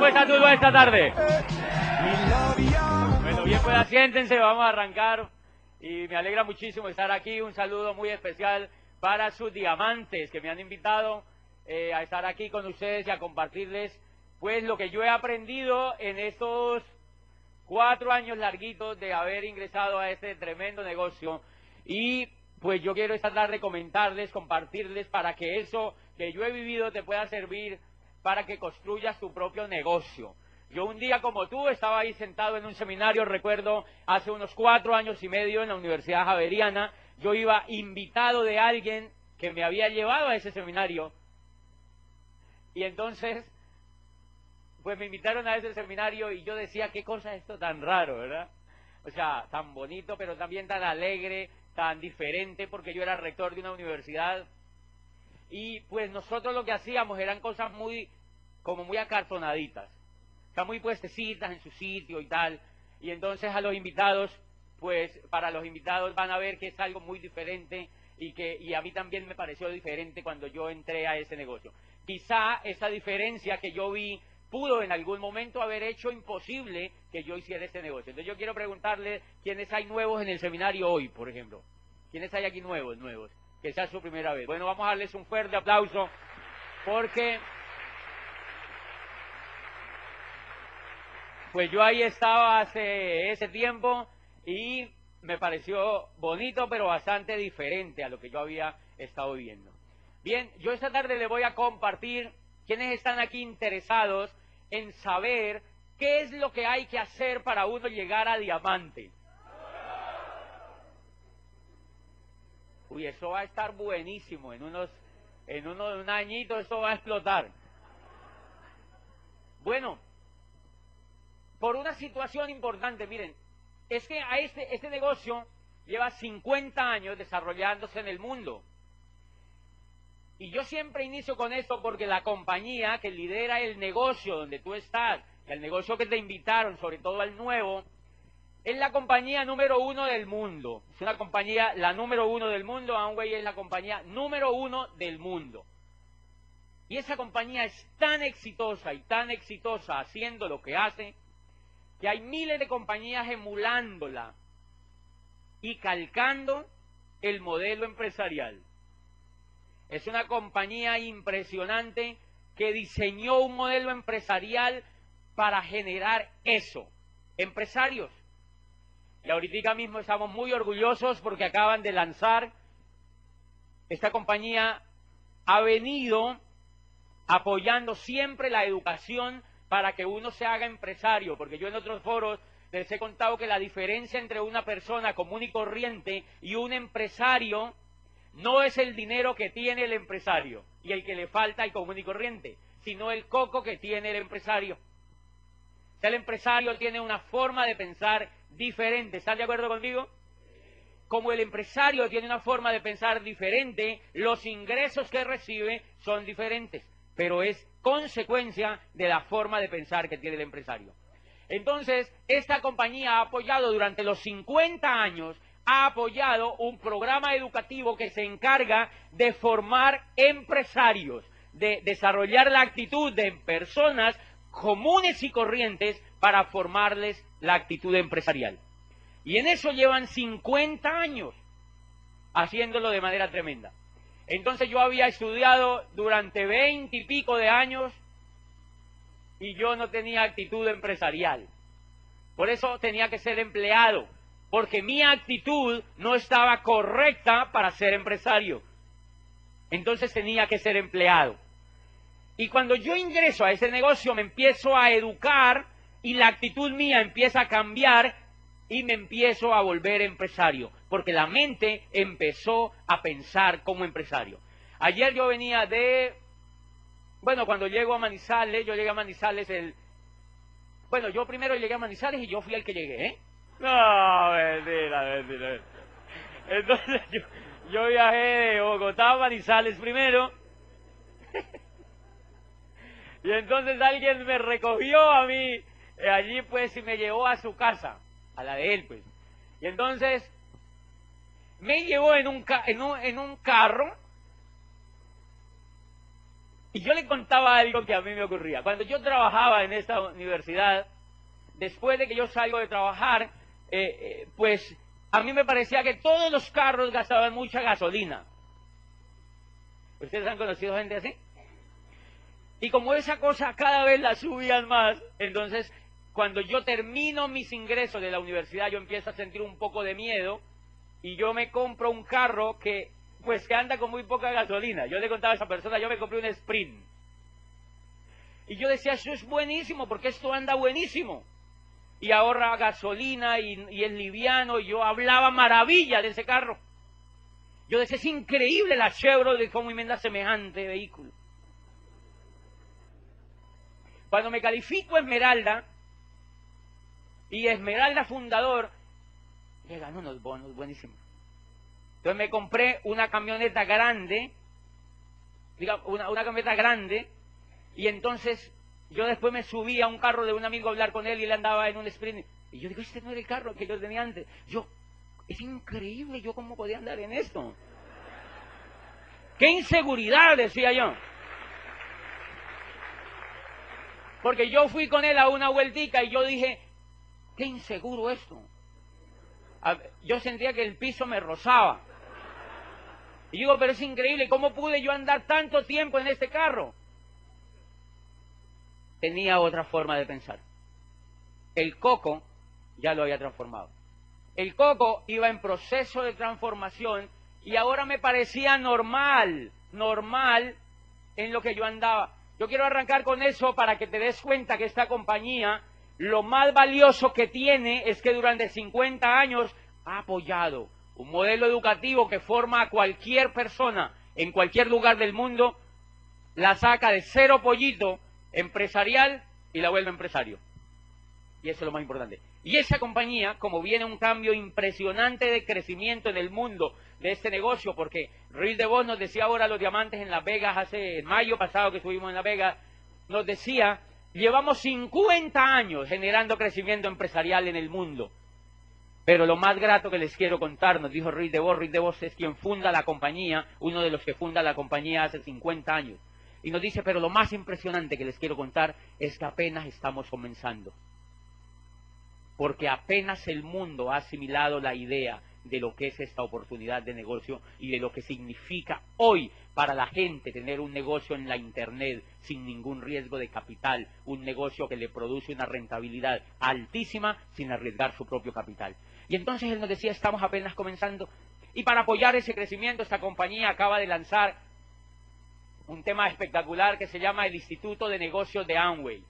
está Tulbo esta tarde? Bueno, bien, pues siéntense, vamos a arrancar. Y me alegra muchísimo estar aquí. Un saludo muy especial para sus diamantes que me han invitado a estar aquí con ustedes y a compartirles pues lo que yo he aprendido en estos 4 años larguitos de haber ingresado a este tremendo negocio. Y pues yo quiero esta tarde comentarles, compartirles para que eso que yo he vivido te pueda servir para que construyas tu propio negocio. Yo un día como tú estaba ahí sentado en un seminario, recuerdo, hace unos 4 años y medio en la Universidad Javeriana. Yo iba invitado de alguien que me había llevado a ese seminario. Y entonces, pues me invitaron a ese seminario y yo decía, qué cosa es esto tan raro, ¿verdad? O sea, tan bonito, pero también tan alegre, tan diferente, porque yo era rector de una universidad. Y pues nosotros lo que hacíamos eran cosas como muy acartonaditas. Están muy puestecitas en su sitio y tal. Y entonces a los invitados, pues para los invitados van a ver que es algo muy diferente y a mí también me pareció diferente cuando yo entré a ese negocio. Quizá esa diferencia que yo vi pudo en algún momento haber hecho imposible que yo hiciera este negocio. Entonces yo quiero preguntarle quiénes hay nuevos en el seminario hoy, por ejemplo. ¿Quiénes hay aquí nuevos? Que sea su primera vez. Bueno, vamos a darles un fuerte aplauso porque pues yo ahí estaba hace ese tiempo y me pareció bonito, pero bastante diferente a lo que yo había estado viendo. Bien, yo esta tarde le voy a compartir quienes están aquí interesados en saber qué es lo que hay que hacer para uno llegar a diamante. Uy, eso va a estar buenísimo, en un añito eso va a explotar. Bueno, por una situación importante, miren, es que este negocio lleva 50 años desarrollándose en el mundo. Y yo siempre inicio con esto porque la compañía que lidera el negocio donde tú estás, el negocio que te invitaron, sobre todo al nuevo, es la compañía número 1 del mundo. Es una compañía, la número 1 del mundo. Amway es la compañía número 1 del mundo. Y esa compañía es tan exitosa y tan exitosa haciendo lo que hace, que hay miles de compañías emulándola y calcando el modelo empresarial. Es una compañía impresionante que diseñó un modelo empresarial para generar eso. Empresarios. Y ahorita mismo estamos muy orgullosos porque acaban de lanzar, esta compañía ha venido apoyando siempre la educación para que uno se haga empresario, porque yo en otros foros les he contado que la diferencia entre una persona común y corriente y un empresario no es el dinero que tiene el empresario y el que le falta al común y corriente, sino el coco que tiene el empresario. O sea, el empresario tiene una forma de pensar diferente. ¿Están de acuerdo conmigo? Como el empresario tiene una forma de pensar diferente, los ingresos que recibe son diferentes, pero es consecuencia de la forma de pensar que tiene el empresario. Entonces, esta compañía ha apoyado durante los 50 años, ha apoyado un programa educativo que se encarga de formar empresarios, de desarrollar la actitud de personas comunes y corrientes para formarles la actitud empresarial. Y en eso llevan 50 años haciéndolo de manera tremenda. Entonces yo había estudiado durante 20 y pico de años y yo no tenía actitud empresarial. Por eso tenía que ser empleado, porque mi actitud no estaba correcta para ser empresario. Entonces tenía que ser empleado. Y cuando yo ingreso a ese negocio me empiezo a educar y la actitud mía empieza a cambiar y me empiezo a volver empresario, porque la mente empezó a pensar como empresario. Ayer yo venía cuando llego a Manizales, yo llegué a Manizales yo primero llegué a Manizales y yo fui el que llegué, ¿eh? No, mentira. Entonces yo viajé de Bogotá a Manizales primero. Y entonces alguien me recogió a mí allí pues y me llevó a su casa, a la de él pues. Y entonces me llevó en un carro Y yo le contaba algo que a mí me ocurría. Cuando yo trabajaba en esta universidad, después de que yo salgo de trabajar, pues a mí me parecía que todos los carros gastaban mucha gasolina. ¿Ustedes han conocido gente así? Y como esa cosa cada vez la subían más, entonces cuando yo termino mis ingresos de la universidad, yo empiezo a sentir un poco de miedo y yo me compro un carro que anda con muy poca gasolina. Yo le contaba a esa persona, yo me compré un Sprint. Y yo decía, eso es buenísimo, porque esto anda buenísimo. Y ahorra gasolina y es liviano, y yo hablaba maravilla de ese carro. Yo decía, es increíble la Chevrolet cómo inventa semejante vehículo. Cuando me califico Esmeralda, y Esmeralda fundador, le ganó unos bonos buenísimos. Entonces me compré una camioneta grande, una camioneta grande, y entonces yo después me subí a un carro de un amigo a hablar con él y él andaba en un Sprint. Y yo digo, este no era el carro que yo tenía antes. Es increíble, yo cómo podía andar en esto. ¡Qué inseguridad!, decía yo. Porque yo fui con él a una vueltica y yo dije, qué inseguro esto. Yo sentía que el piso me rozaba. Y digo, pero es increíble, ¿cómo pude yo andar tanto tiempo en este carro? Tenía otra forma de pensar. El coco ya lo había transformado. El coco iba en proceso de transformación y ahora me parecía normal en lo que yo andaba. Yo quiero arrancar con eso para que te des cuenta que esta compañía, lo más valioso que tiene es que durante 50 años ha apoyado un modelo educativo que forma a cualquier persona en cualquier lugar del mundo, la saca de cero pollito empresarial y la vuelve empresario. Y eso es lo más importante. Y esa compañía, como viene un cambio impresionante de crecimiento en el mundo de este negocio, porque Ruiz de Vos nos decía ahora los diamantes en Las Vegas, en mayo pasado que estuvimos en Las Vegas, nos decía, llevamos 50 años generando crecimiento empresarial en el mundo. Pero lo más grato que les quiero contar, nos dijo Ruiz de Vos es quien funda la compañía, uno de los que funda la compañía hace 50 años. Y nos dice, pero lo más impresionante que les quiero contar es que apenas estamos comenzando. Porque apenas el mundo ha asimilado la idea de lo que es esta oportunidad de negocio y de lo que significa hoy para la gente tener un negocio en la Internet sin ningún riesgo de capital, un negocio que le produce una rentabilidad altísima sin arriesgar su propio capital. Y entonces él nos decía, estamos apenas comenzando, y para apoyar ese crecimiento esta compañía acaba de lanzar un tema espectacular que se llama el Instituto de Negocios de Amway.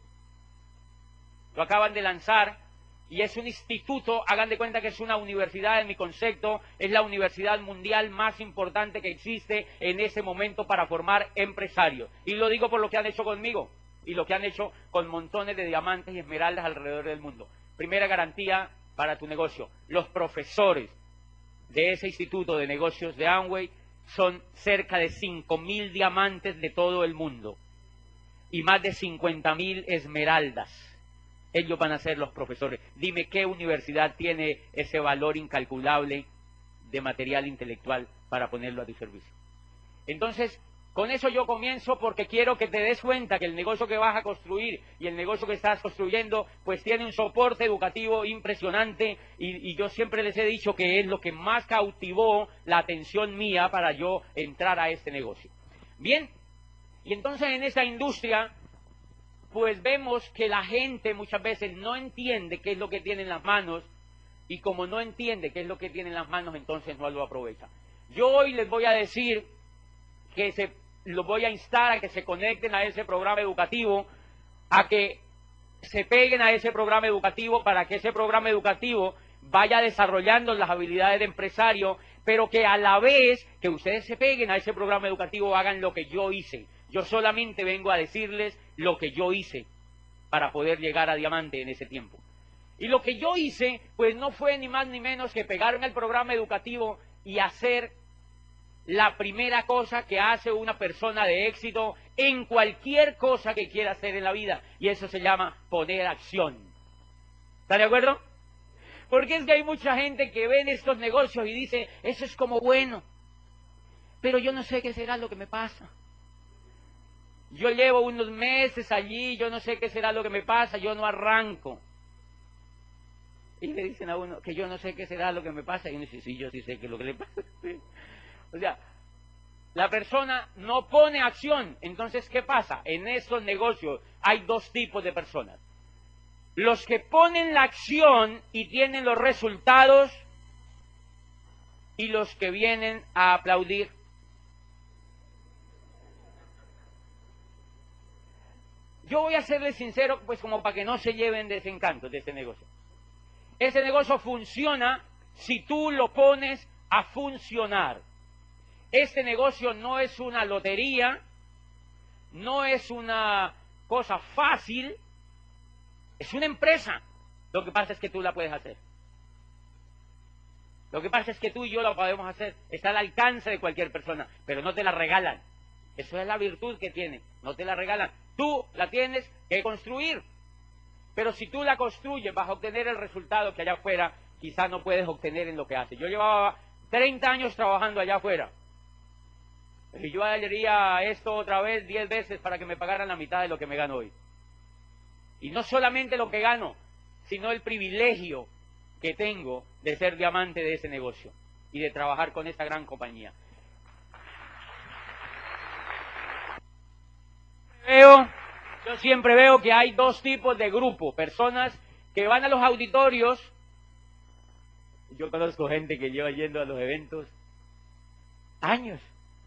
Lo acaban de lanzar. Y es un instituto, hagan de cuenta que es una universidad, en mi concepto, es la universidad mundial más importante que existe en ese momento para formar empresarios. Y lo digo por lo que han hecho conmigo y lo que han hecho con montones de diamantes y esmeraldas alrededor del mundo. Primera garantía para tu negocio. Los profesores de ese instituto de negocios de Amway son cerca de 5.000 diamantes de todo el mundo y más de 50.000 esmeraldas. Ellos van a ser los profesores. Dime qué universidad tiene ese valor incalculable de material intelectual para ponerlo a tu servicio. Entonces, con eso yo comienzo porque quiero que te des cuenta que el negocio que vas a construir y el negocio que estás construyendo, pues tiene un soporte educativo impresionante y yo siempre les he dicho que es lo que más cautivó la atención mía para yo entrar a este negocio. Bien, y entonces en esa industria pues vemos que la gente muchas veces no entiende qué es lo que tiene en las manos y como no entiende qué es lo que tiene en las manos, entonces no lo aprovecha. Yo hoy les voy a decir que los voy a instar a que se conecten a ese programa educativo, a que se peguen a ese programa educativo para que ese programa educativo vaya desarrollando las habilidades de empresario, pero que a la vez que ustedes se peguen a ese programa educativo hagan lo que yo hice. Yo solamente vengo a decirles lo que yo hice para poder llegar a diamante en ese tiempo. Y lo que yo hice, pues no fue ni más ni menos que pegarme al programa educativo y hacer la primera cosa que hace una persona de éxito en cualquier cosa que quiera hacer en la vida. Y eso se llama poner acción. ¿Está de acuerdo? Porque es que hay mucha gente que ve en estos negocios y dice, eso es como bueno, pero yo no sé qué será lo que me pasa. yo llevo unos meses allí, yo no sé qué será lo que me pasa, yo no arranco. Y le dicen a uno que yo no sé qué será lo que me pasa, y uno dice, sí, yo sí sé qué es lo que le pasa. O sea, la persona no pone acción. Entonces, ¿qué pasa? En estos negocios hay dos tipos de personas. Los que ponen la acción y tienen los resultados, y los que vienen a aplaudir. Yo voy a serles sincero, pues como para que no se lleven desencantos de ese negocio. Ese negocio funciona si tú lo pones a funcionar. Este negocio no es una lotería, no es una cosa fácil, es una empresa. Lo que pasa es que tú la puedes hacer. Lo que pasa es que tú y yo la podemos hacer. Está al alcance de cualquier persona, pero no te la regalan. Eso es la virtud que tiene, no te la regalan. Tú la tienes que construir. Pero si tú la construyes, vas a obtener el resultado que allá afuera quizás no puedes obtener en lo que haces. Yo llevaba 30 años trabajando allá afuera. Y yo haría esto otra vez 10 veces para que me pagaran la mitad de lo que me gano hoy. Y no solamente lo que gano, sino el privilegio que tengo de ser diamante de ese negocio y de trabajar con esta gran compañía. Yo siempre veo que hay dos tipos de grupo, personas que van a los auditorios. Yo conozco gente que lleva yendo a los eventos años.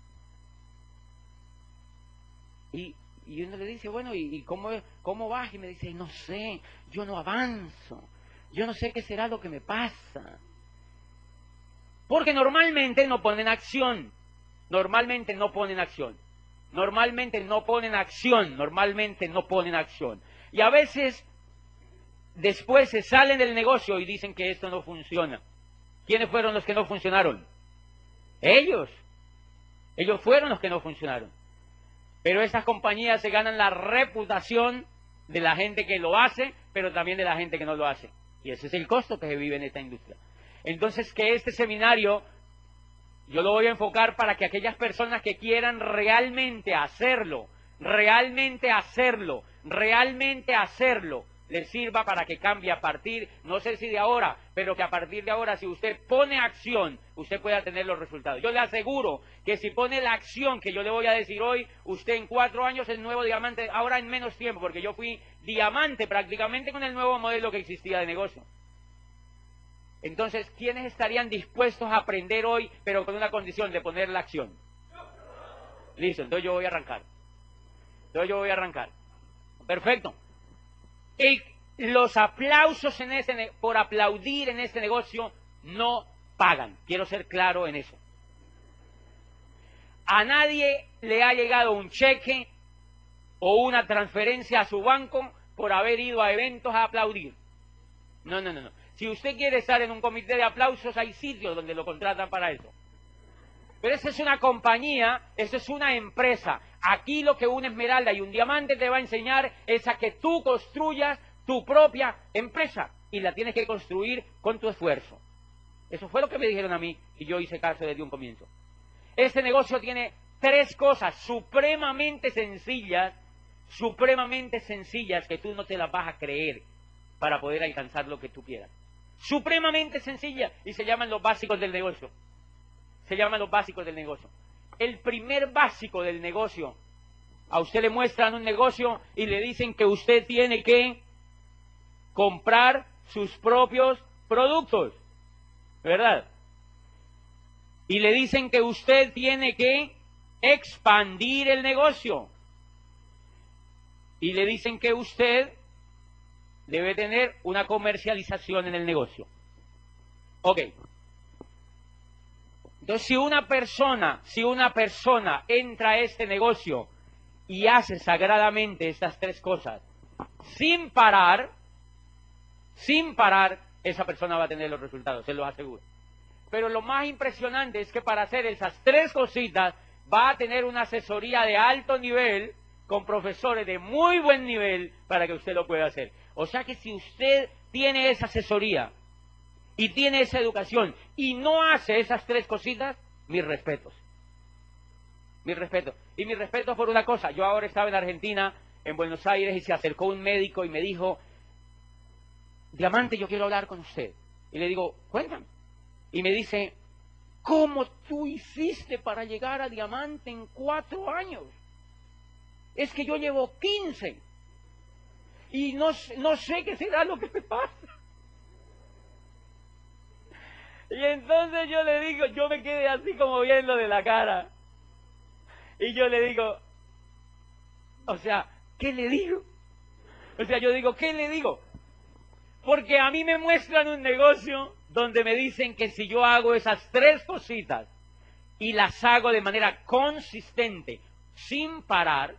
Y uno le dice, bueno, ¿y cómo vas? Y me dice, no sé, yo no avanzo, yo no sé qué será lo que me pasa. Porque normalmente no ponen acción, normalmente no ponen acción. Normalmente no ponen acción, normalmente no ponen acción. Y a veces después se salen del negocio y dicen que esto no funciona. ¿Quiénes fueron los que no funcionaron? Ellos. Ellos fueron los que no funcionaron. Pero esas compañías se ganan la reputación de la gente que lo hace, pero también de la gente que no lo hace. Y ese es el costo que se vive en esta industria. Entonces, que este seminario yo lo voy a enfocar para que aquellas personas que quieran realmente hacerlo, les sirva para que cambie a partir, no sé si de ahora, pero que a partir de ahora, si usted pone acción, usted pueda tener los resultados. Yo le aseguro que si pone la acción que yo le voy a decir hoy, usted en 4 años es nuevo diamante, ahora en menos tiempo, porque yo fui diamante prácticamente con el nuevo modelo que existía de negocio. Entonces, ¿quiénes estarían dispuestos a aprender hoy, pero con una condición de poner la acción? Listo, entonces yo voy a arrancar. Perfecto. Los aplausos por aplaudir en este negocio no pagan. Quiero ser claro en eso. A nadie le ha llegado un cheque o una transferencia a su banco por haber ido a eventos a aplaudir. No. Si usted quiere estar en un comité de aplausos, hay sitios donde lo contratan para eso. Pero esa es una compañía, eso es una empresa. Aquí lo que una esmeralda y un diamante te va a enseñar es a que tú construyas tu propia empresa. Y la tienes que construir con tu esfuerzo. Eso fue lo que me dijeron a mí y yo hice caso desde un comienzo. Este negocio tiene 3 cosas supremamente sencillas que tú no te las vas a creer para poder alcanzar lo que tú quieras. Supremamente sencilla, y se llaman los básicos del negocio. El primer básico del negocio, a usted le muestran un negocio y le dicen que usted tiene que comprar sus propios productos, ¿verdad? Y le dicen que usted tiene que expandir el negocio. Y le dicen que usted debe tener una comercialización en el negocio. Ok. Entonces, si una persona entra a este negocio y hace sagradamente estas 3 cosas, sin parar, esa persona va a tener los resultados, se los aseguro. Pero lo más impresionante es que para hacer esas 3 cositas, va a tener una asesoría de alto nivel, con profesores de muy buen nivel, para que usted lo pueda hacer. O sea que si usted tiene esa asesoría y tiene esa educación y no hace esas 3 cositas, mis respetos. Mi respeto. Y mi respeto por una cosa. Yo ahora estaba en Argentina, en Buenos Aires, y se acercó un médico y me dijo, Diamante, yo quiero hablar con usted. Y le digo, cuéntame. Y me dice, ¿cómo tú hiciste para llegar a Diamante en 4 años? Es que yo llevo 15. Y no sé qué será lo que me pasa. Y entonces yo le digo, yo me quedé así como viendo de la cara. Y yo le digo, o sea, ¿qué le digo? O sea, yo digo, ¿qué le digo? Porque a mí me muestran un negocio donde me dicen que si yo hago esas 3 cositas y las hago de manera consistente, sin parar,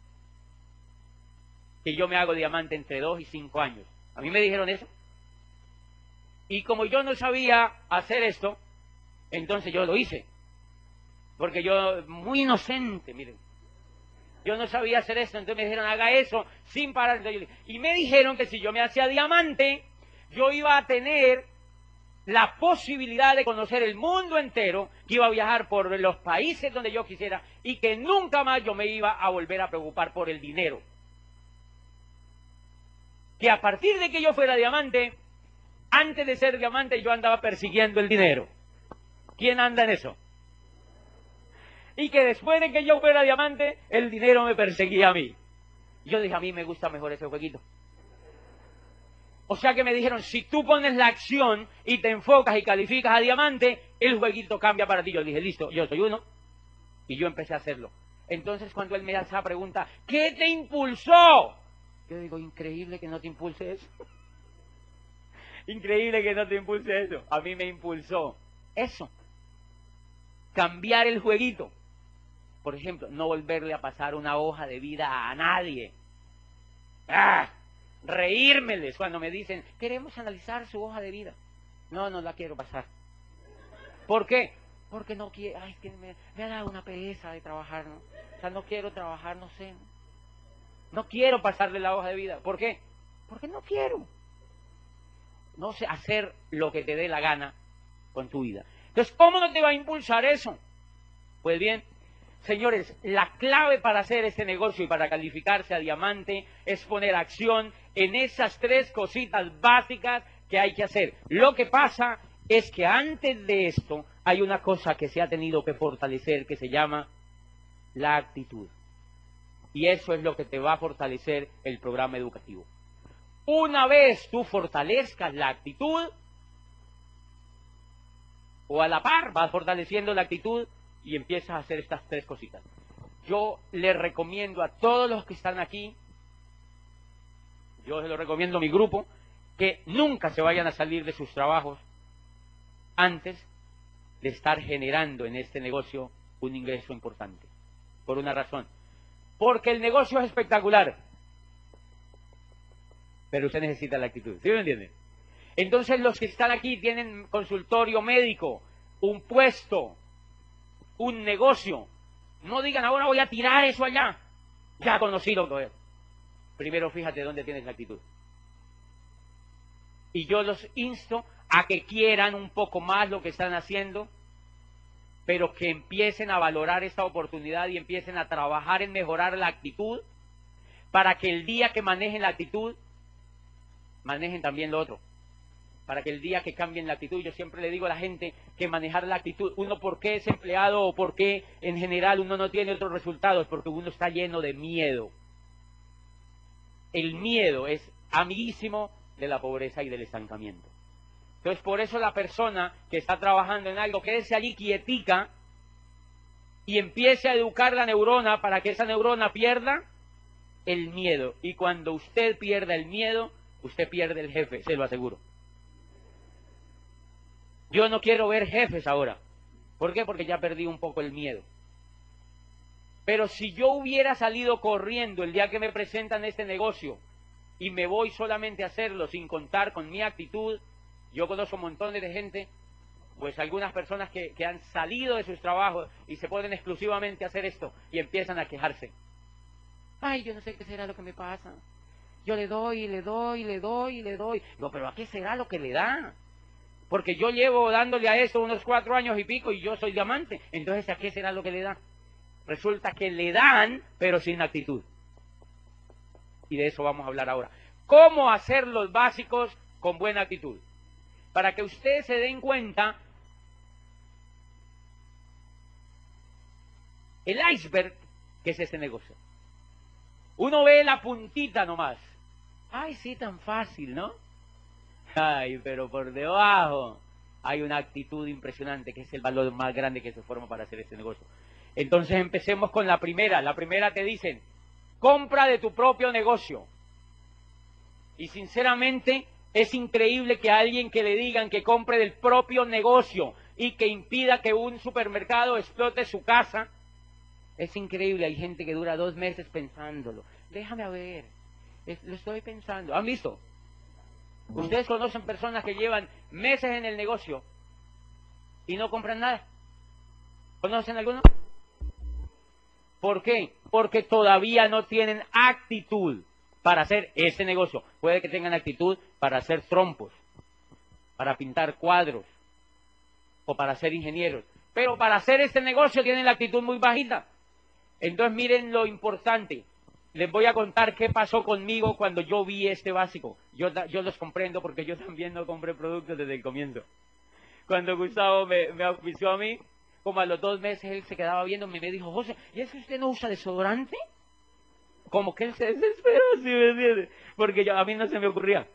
que yo me hago diamante entre 2 y 5 años. A mí me dijeron eso. Y como yo no sabía hacer esto, entonces yo lo hice. Porque yo, muy inocente, miren. Yo no sabía hacer eso, entonces me dijeron, haga eso sin parar. Y me dijeron que si yo me hacía diamante, yo iba a tener la posibilidad de conocer el mundo entero, que iba a viajar por los países donde yo quisiera y que nunca más yo me iba a volver a preocupar por el dinero. Que a partir de que yo fuera diamante, antes de ser diamante yo andaba persiguiendo el dinero. ¿Quién anda en eso? Y que después de que yo fuera diamante, el dinero me perseguía a mí. Yo dije, a mí me gusta mejor ese jueguito. O sea que me dijeron, si tú pones la acción y te enfocas y calificas a diamante, el jueguito cambia para ti. Yo dije, listo, yo soy uno. Y yo empecé a hacerlo. Entonces cuando él me hace la pregunta, ¿qué te impulsó? Yo digo, increíble que no te impulse eso. Increíble que no te impulse eso. A mí me impulsó eso. Cambiar el jueguito. Por ejemplo, no volverle a pasar una hoja de vida a nadie. ¡Ah! Reírmeles cuando me dicen, queremos analizar su hoja de vida. No, no la quiero pasar. ¿Por qué? Porque no quiero, ay, es que me ha dado una pereza de trabajar, ¿no? O sea, no quiero trabajar, no sé. No quiero pasarle la hoja de vida. ¿Por qué? Porque no quiero. No sé, hacer lo que te dé la gana con tu vida. Entonces, ¿cómo no te va a impulsar eso? Pues bien, señores, la clave para hacer este negocio y para calificarse a diamante es poner acción en esas 3 cositas básicas que hay que hacer. Lo que pasa es que antes de esto hay una cosa que se ha tenido que fortalecer que se llama la actitud. Y eso es lo que te va a fortalecer el programa educativo. Una vez tú fortalezcas la actitud, o a la par vas fortaleciendo la actitud y empiezas a hacer estas 3 cositas. Yo les recomiendo a todos los que están aquí, yo se lo recomiendo a mi grupo, que nunca se vayan a salir de sus trabajos antes de estar generando en este negocio un ingreso importante. Por una razón. Porque el negocio es espectacular. Pero usted necesita la actitud. ¿Sí me entienden? Entonces los que están aquí tienen consultorio médico, un puesto, un negocio. No digan, ahora voy a tirar eso allá. Ya conocido todo. Primero fíjate dónde tienes la actitud. Y yo los insto a que quieran un poco más lo que están haciendo, pero que empiecen a valorar esta oportunidad y empiecen a trabajar en mejorar la actitud, para que el día que manejen la actitud, manejen también lo otro. Para que el día que cambien la actitud, yo siempre le digo a la gente que manejar la actitud, uno por qué es empleado o por qué en general uno no tiene otros resultados, porque uno está lleno de miedo. El miedo es amiguísimo de la pobreza y del estancamiento. Entonces por eso la persona que está trabajando en algo, quédese allí quietica y empiece a educar la neurona para que esa neurona pierda el miedo. Y cuando usted pierda el miedo, usted pierde el jefe, se lo aseguro. Yo no quiero ver jefes ahora. ¿Por qué? Porque ya perdí un poco el miedo. Pero si yo hubiera salido corriendo el día que me presentan este negocio y me voy solamente a hacerlo sin contar con mi actitud, yo conozco montones de gente, pues algunas personas que han salido de sus trabajos y se ponen exclusivamente a hacer esto y empiezan a quejarse. Ay, yo no sé qué será lo que me pasa. Yo le doy, y le doy, y le doy, y le doy. No, pero ¿a qué será lo que le da? Porque yo llevo dándole a eso unos 4 años y pico y yo soy diamante. Entonces, ¿a qué será lo que le da? Resulta que le dan, pero sin actitud. Y de eso vamos a hablar ahora. ¿Cómo hacer los básicos con buena actitud? Para que ustedes se den cuenta, el iceberg, que es este negocio. Uno ve la puntita nomás. Ay, sí, tan fácil, ¿no? Ay, pero por debajo hay una actitud impresionante, que es el valor más grande que se forma para hacer este negocio. Entonces empecemos con la primera. La primera te dicen, compra de tu propio negocio. Y sinceramente es increíble que a alguien que le digan que compre del propio negocio y que impida que un supermercado explote su casa. Es increíble, hay gente que dura 2 meses pensándolo. Déjame a ver, lo estoy pensando. ¿Han visto? Ustedes conocen personas que llevan meses en el negocio y no compran nada. ¿Conocen alguno? ¿Por qué? Porque todavía no tienen actitud para hacer ese negocio. Puede que tengan actitud para hacer trompos, para pintar cuadros o para ser ingenieros. Pero para hacer este negocio tienen la actitud muy bajita. Entonces miren lo importante. Les voy a contar qué pasó conmigo cuando yo vi este básico. Yo los comprendo porque yo también no compré productos desde el comienzo. Cuando Gustavo me auspició a mí, como a los 2 meses él se quedaba viéndome y me dijo, José, ¿y es que usted no usa desodorante? Como que él se desesperó, ¿sí me entiende? Porque a mí no se me ocurría.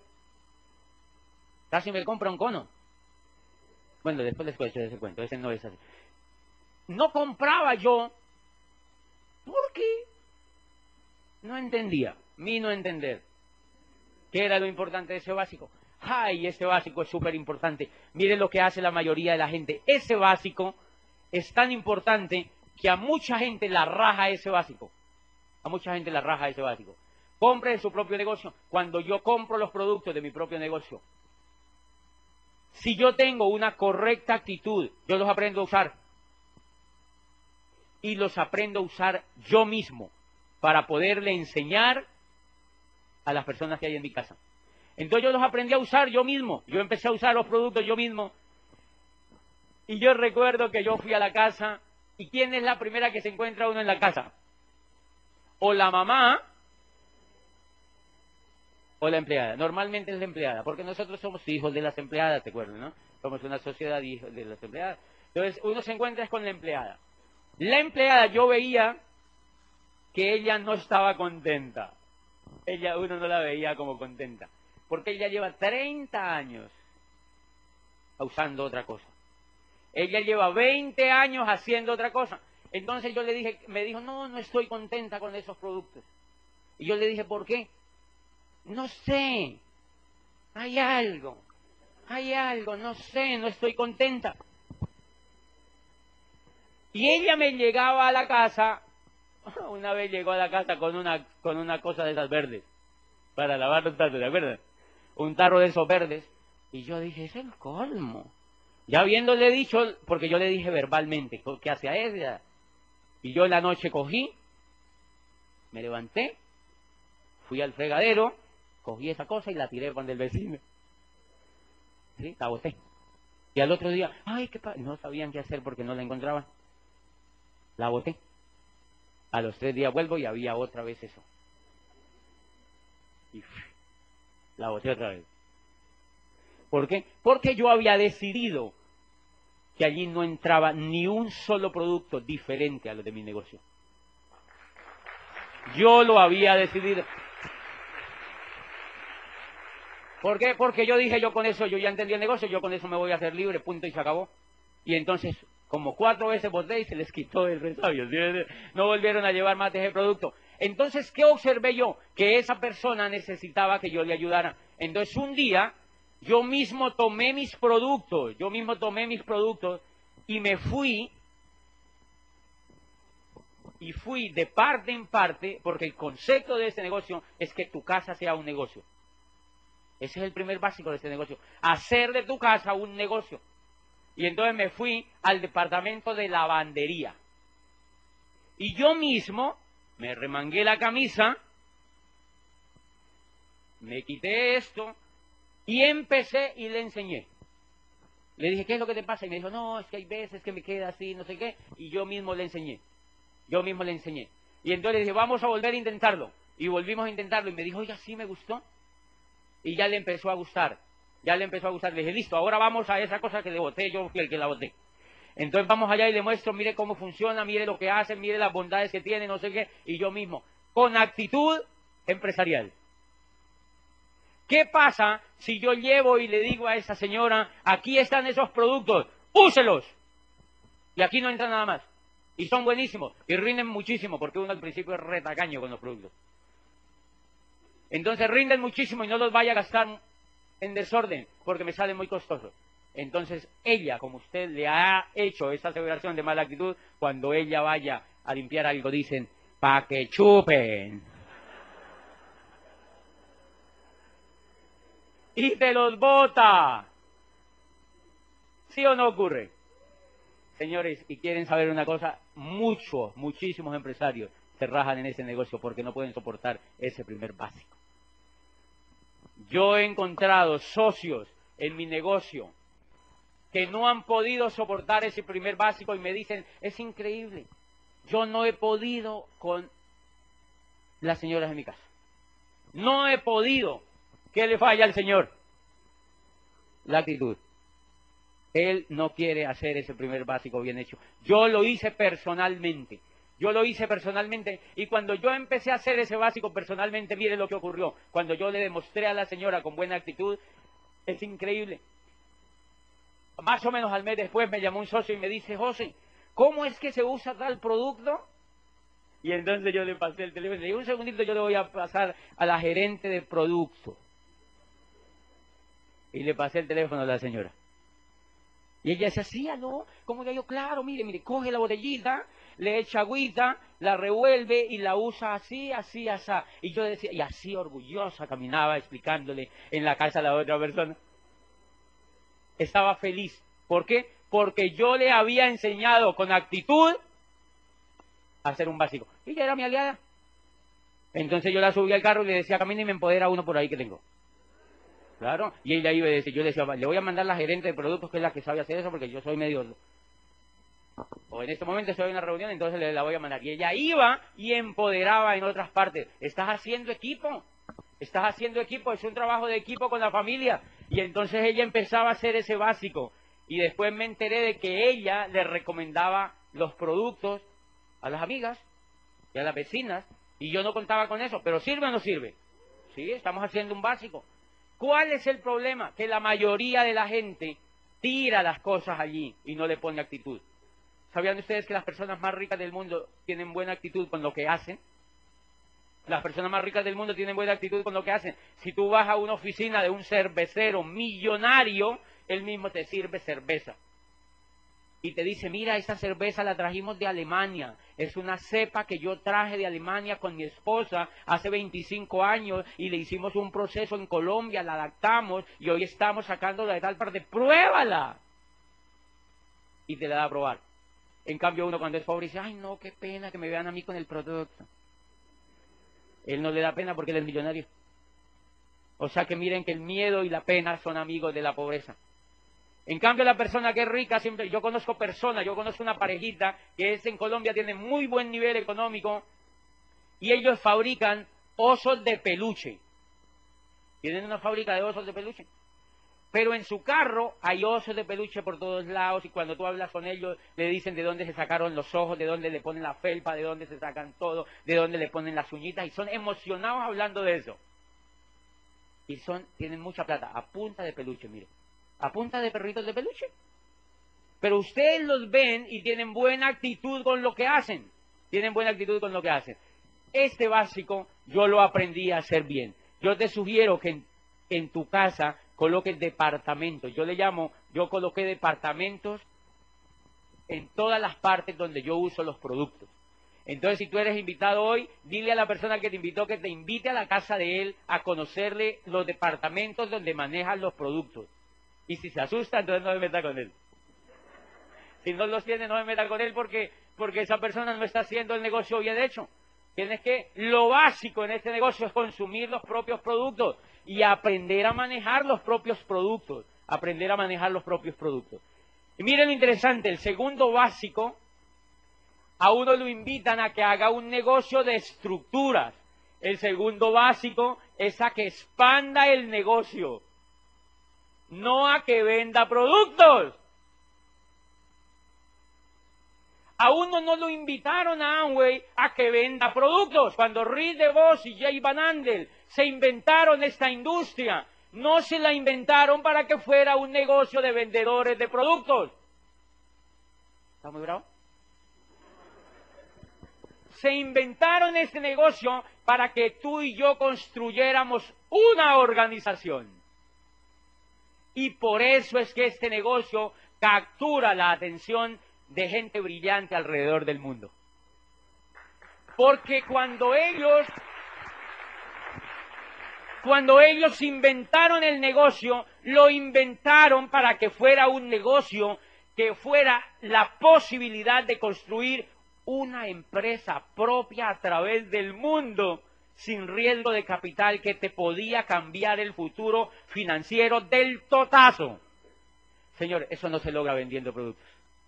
Casi me compra un cono. Bueno, después les cuento ese cuento, ese no es así. No compraba yo porque no entendía, mi no entender. ¿Qué era lo importante de ese básico? ¡Ay, ese básico es súper importante! Miren lo que hace la mayoría de la gente. Ese básico es tan importante que a mucha gente la raja ese básico. A mucha gente la raja ese básico. Compre de su propio negocio. Cuando yo compro los productos de mi propio negocio, si yo tengo una correcta actitud, yo los aprendo a usar. Y los aprendo a usar yo mismo para poderle enseñar a las personas que hay en mi casa. Entonces yo los aprendí a usar yo mismo. Yo empecé a usar los productos yo mismo. Y yo recuerdo que yo fui a la casa. ¿Y quién es la primera que se encuentra uno en la casa? O la mamá o la empleada. Normalmente es la empleada, porque nosotros somos hijos de las empleadas, ¿te acuerdas, no? Somos una sociedad de hijos de las empleadas. Entonces uno se encuentra con la empleada. La empleada, yo veía que ella no estaba contenta. Uno no la veía como contenta. Porque ella lleva 30 años usando otra cosa. Ella lleva 20 años haciendo otra cosa. Entonces yo le dije, me dijo, no estoy contenta con esos productos. Y yo le dije, ¿por qué? No sé. Hay algo, no sé, no estoy contenta. Y ella me llegaba a la casa, una vez llegó a la casa con una cosa de esas verdes, para lavar los tarros, ¿de acuerdo? Un tarro de esos verdes, y yo dije, es el colmo. Ya habiéndole dicho, porque yo le dije verbalmente, ¿qué hacía ella? Y yo en la noche cogí, me levanté, fui al fregadero, cogí esa cosa y la tiré con el vecino. ¿Sí? La boté. Y al otro día, ay, no sabían qué hacer porque no la encontraban. La boté. A los 3 días vuelvo y había otra vez eso. Y la boté otra vez. ¿Por qué? Porque yo había decidido que allí no entraba ni un solo producto diferente a los de mi negocio. Yo lo había decidido. ¿Por qué? Porque yo dije, yo con eso, yo ya entendí el negocio, yo con eso me voy a hacer libre, punto y se acabó. Y entonces, como 4 veces boté y se les quitó el resabio, ¿sí? No volvieron a llevar más de ese producto. Entonces, ¿qué observé yo? Que esa persona necesitaba que yo le ayudara. Entonces, un día, yo mismo tomé mis productos y me fui de parte en parte, porque el concepto de este negocio es que tu casa sea un negocio. Ese es el primer básico de este negocio, hacer de tu casa un negocio. Y entonces me fui al departamento de lavandería. Y yo mismo me remangué la camisa, me quité esto y empecé y le enseñé. Le dije, ¿qué es lo que te pasa? Y me dijo, no, es que hay veces que me queda así, no sé qué. Y yo mismo le enseñé. Yo mismo le enseñé. Y entonces le dije, vamos a volver a intentarlo. Y volvimos a intentarlo. Y me dijo, oiga, sí me gustó. Y ya le empezó a gustar. Ya le empezó a gustar. Le dije, listo, ahora vamos a esa cosa que le boté, yo fui el que la boté. Entonces vamos allá y le muestro, mire cómo funciona, mire lo que hacen, mire las bondades que tiene, no sé qué. Y yo mismo, con actitud empresarial. ¿Qué pasa si yo llevo y le digo a esa señora, aquí están esos productos, úselos? Y aquí no entra nada más. Y son buenísimos. Y rinden muchísimo, porque uno al principio es retacaño con los productos. Entonces rinden muchísimo y no los vaya a gastar en desorden, porque me sale muy costoso. Entonces ella, como usted le ha hecho esa aseveración de mala actitud, cuando ella vaya a limpiar algo, dicen, pa' que chupen. Y te los bota. ¿Sí o no ocurre? Señores, y quieren saber una cosa, muchísimos empresarios se rajan en ese negocio porque no pueden soportar ese primer básico. Yo he encontrado socios en mi negocio que no han podido soportar ese primer básico y me dicen, es increíble, yo no he podido con las señoras de mi casa. No he podido. ¿Qué le falla al Señor? La actitud. Él no quiere hacer ese primer básico bien hecho. Yo lo hice personalmente. Y cuando yo empecé a hacer ese básico personalmente, mire lo que ocurrió. Cuando yo le demostré a la señora con buena actitud, es increíble. Más o menos al mes después me llamó un socio y me dice, José, ¿cómo es que se usa tal producto? Y entonces yo le pasé el teléfono y le dije, un segundito, yo le voy a pasar a la gerente de producto. Y le pasé el teléfono a la señora. Y ella decía, sí, aló, ¿cómo que yo? Claro, mire, coge la botellita, le echa agüita, la revuelve y la usa así. Y yo decía, y así orgullosa caminaba explicándole en la casa a la otra persona. Estaba feliz. ¿Por qué? Porque yo le había enseñado con actitud a hacer un básico. Y ella era mi aliada. Entonces yo la subí al carro y le decía, camina y me empodera uno por ahí que tengo. Claro, y ella iba a decir, yo le decía, le voy a mandar a la gerente de productos, que es la que sabe hacer eso, porque yo soy medio... O en este momento estoy en una reunión, entonces le la voy a mandar. Y ella iba y empoderaba en otras partes. Estás haciendo equipo, es un trabajo de equipo con la familia. Y entonces ella empezaba a hacer ese básico. Y después me enteré de que ella le recomendaba los productos a las amigas y a las vecinas. Y yo no contaba con eso, pero ¿sirve o no sirve? Sí, estamos haciendo un básico. ¿Cuál es el problema? Que la mayoría de la gente tira las cosas allí y no le pone actitud. ¿Sabían ustedes que las personas más ricas del mundo tienen buena actitud con lo que hacen? Las personas más ricas del mundo tienen buena actitud con lo que hacen. Si tú vas a una oficina de un cervecero millonario, él mismo te sirve cerveza. Y te dice, mira, esta cerveza la trajimos de Alemania. Es una cepa que yo traje de Alemania con mi esposa hace 25 años y le hicimos un proceso en Colombia, la adaptamos y hoy estamos sacándola de tal parte. ¡Pruébala! Y te la da a probar. En cambio uno cuando es pobre dice, ay no, qué pena que me vean a mí con el producto. Él no le da pena porque él es millonario. O sea que miren que el miedo y la pena son amigos de la pobreza. En cambio, la persona que es rica, siempre, yo conozco una parejita que es en Colombia, tiene muy buen nivel económico y ellos fabrican osos de peluche. Tienen una fábrica de osos de peluche. Pero en su carro hay osos de peluche por todos lados y cuando tú hablas con ellos le dicen de dónde se sacaron los ojos, de dónde le ponen la felpa, de dónde se sacan todo, de dónde le ponen las uñitas y son emocionados hablando de eso. Y tienen mucha plata, a punta de peluche, mire. A punta de perritos de peluche. Pero ustedes los ven y tienen buena actitud con lo que hacen. Este básico yo lo aprendí a hacer bien. Yo te sugiero que en tu casa coloques departamentos. Yo coloqué departamentos en todas las partes donde yo uso los productos. Entonces, si tú eres invitado hoy, dile a la persona que te invitó que te invite a la casa de él a conocerle los departamentos donde manejan los productos. Y si se asusta, entonces no se meta con él. Si no los tiene, no se meta con él porque esa persona no está haciendo el negocio bien hecho. Lo básico en este negocio es consumir los propios productos y aprender a manejar los propios productos. Y miren lo interesante, el segundo básico, A uno lo invitan a que haga un negocio de estructuras. El segundo básico es a que expanda el negocio, no a que venda productos. A uno no lo invitaron a Amway a que venda productos. Cuando Reed DeVos y Jay Van Andel se inventaron esta industria, no se la inventaron para que fuera un negocio de vendedores de productos. ¿Está muy bravo? Se inventaron este negocio para que tú y yo construyéramos una organización. Y por eso es que este negocio captura la atención de gente brillante alrededor del mundo. Porque cuando ellos inventaron el negocio, lo inventaron para que fuera un negocio que fuera la posibilidad de construir una empresa propia a través del mundo, sin riesgo de capital, que te podía cambiar el futuro financiero del totazo. Señor, eso no se logra vendiendo productos.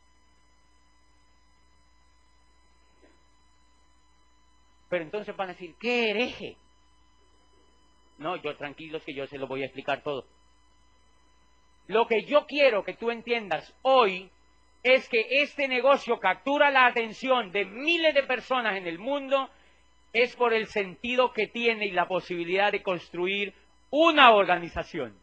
Pero entonces van a decir, ¿qué hereje? No, yo tranquilos que yo se lo voy a explicar todo. Lo que yo quiero que tú entiendas hoy es que este negocio captura la atención de miles de personas en el mundo, es por el sentido que tiene y la posibilidad de construir una organización.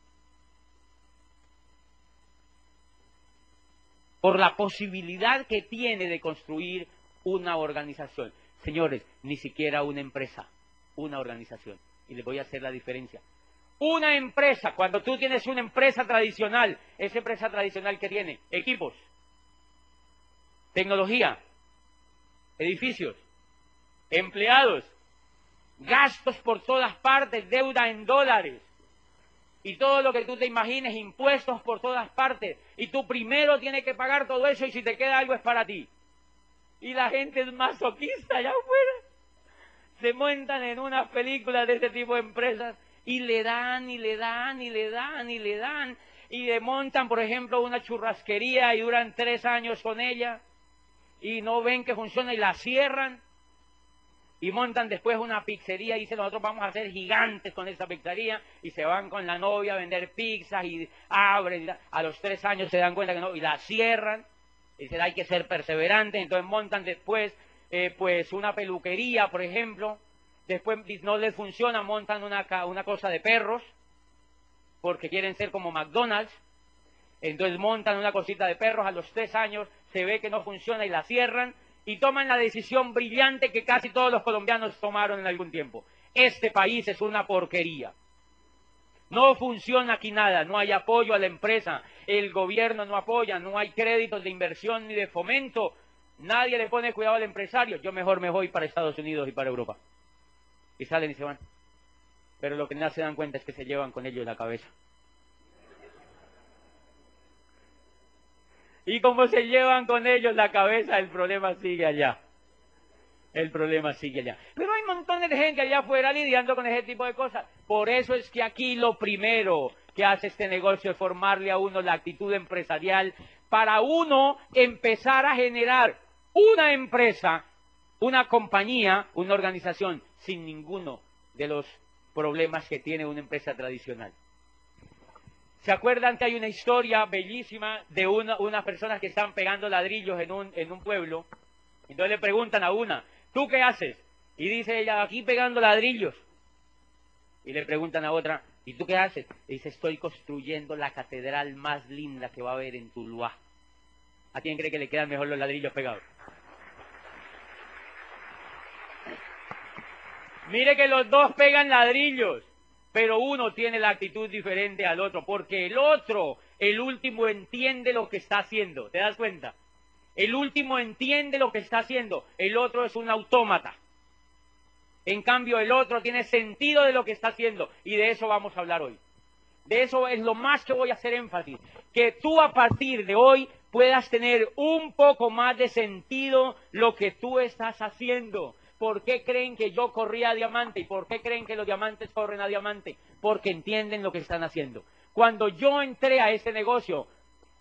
Por la posibilidad que tiene de construir una organización. Señores, ni siquiera una empresa, una organización. Y les voy a hacer la diferencia. Una empresa, cuando tú tienes una empresa tradicional, esa empresa tradicional que tiene equipos, tecnología, edificios, empleados, gastos por todas partes, deuda en dólares, y todo lo que tú te imagines, impuestos por todas partes, y tú primero tienes que pagar todo eso, y si te queda algo es para ti. Y la gente es masoquista allá afuera. Se montan en unas películas de ese tipo de empresas y le dan, y le dan, y le dan, y le dan, y le montan, por ejemplo, una churrasquería y duran 3 años con ella y no ven que funciona y la cierran, y montan después una pizzería y dicen, nosotros vamos a ser gigantes con esa pizzería, y se van con la novia a vender pizzas y abren, a los 3 años se dan cuenta que no, y la cierran. Dicen, hay que ser perseverantes, entonces montan después pues una peluquería, por ejemplo, después no les funciona, montan una cosa de perros, porque quieren ser como McDonald's, entonces montan una cosita de perros, a los 3 años se ve que no funciona y la cierran, y toman la decisión brillante que casi todos los colombianos tomaron en algún tiempo. Este país es una porquería. No funciona aquí nada, no hay apoyo a la empresa, el gobierno no apoya, no hay créditos de inversión ni de fomento, nadie le pone cuidado al empresario, yo mejor me voy para Estados Unidos y para Europa. Y salen y se van. Pero lo que no se dan cuenta es que se llevan con ellos la cabeza. Y como se llevan con ellos la cabeza, el problema sigue allá. El problema sigue allá. Pero hay montones de gente allá afuera lidiando con ese tipo de cosas. Por eso es que aquí lo primero que hace este negocio es formarle a uno la actitud empresarial para uno empezar a generar una empresa, una compañía, una organización sin ninguno de los problemas que tiene una empresa tradicional. ¿Se acuerdan que hay una historia bellísima de unas personas que están pegando ladrillos en un pueblo? Entonces le preguntan a una, ¿tú qué haces? Y dice ella, aquí pegando ladrillos. Y le preguntan a otra, ¿y tú qué haces? Y dice, estoy construyendo la catedral más linda que va a haber en Tuluá. ¿A quién cree que le quedan mejor los ladrillos pegados? Mire que los dos pegan ladrillos, pero uno tiene la actitud diferente al otro, porque el otro, el último, entiende lo que está haciendo. ¿Te das cuenta? El último entiende lo que está haciendo, el otro es un autómata. En cambio, el otro tiene sentido de lo que está haciendo, y de eso vamos a hablar hoy. De eso es lo más que voy a hacer énfasis, que tú a partir de hoy puedas tener un poco más de sentido lo que tú estás haciendo. ¿Por qué creen que yo corría a diamante? ¿Y por qué creen que los diamantes corren a diamante? Porque entienden lo que están haciendo. Cuando yo entré a este negocio,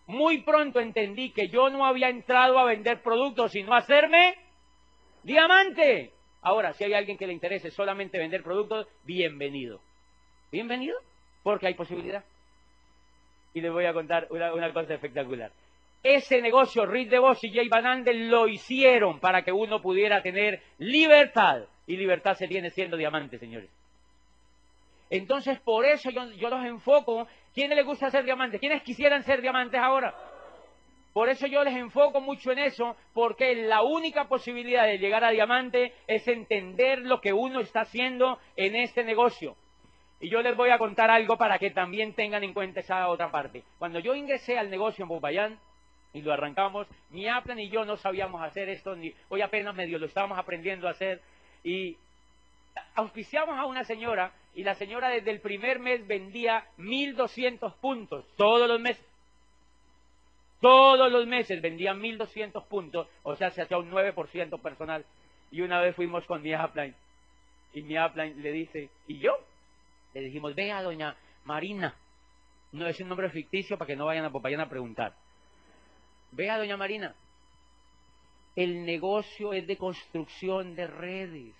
muy pronto entendí que yo no había entrado a vender productos, sino a hacerme diamante. Ahora, si hay alguien que le interese solamente vender productos, bienvenido. Bienvenido, porque hay posibilidad. Y les voy a contar una cosa espectacular. Ese negocio, Rick DeVos y Jay Van Andel lo hicieron para que uno pudiera tener libertad. Y libertad se tiene siendo diamante, señores. Entonces, por eso yo los enfoco. ¿Quiénes les gusta ser diamantes? ¿Quiénes quisieran ser diamantes ahora? Por eso yo les enfoco mucho en eso, porque la única posibilidad de llegar a diamante es entender lo que uno está haciendo en este negocio. Y yo les voy a contar algo para que también tengan en cuenta esa otra parte. Cuando yo ingresé al negocio en Popayán y lo arrancamos, ni Aplan ni yo no sabíamos hacer esto, ni hoy apenas medio lo estábamos aprendiendo a hacer. Y auspiciamos a una señora, y la señora desde el primer mes vendía 1.200 puntos, todos los meses. Todos los meses vendían 1.200 puntos, o sea, se hacía un 9% personal. Y una vez fuimos con mi upline, y mi upline le dice, ¿y yo? Le dijimos, vea, doña Marina, no es un nombre ficticio para que no vayan a Popayán a preguntar. Vea, doña Marina, el negocio es de construcción de redes.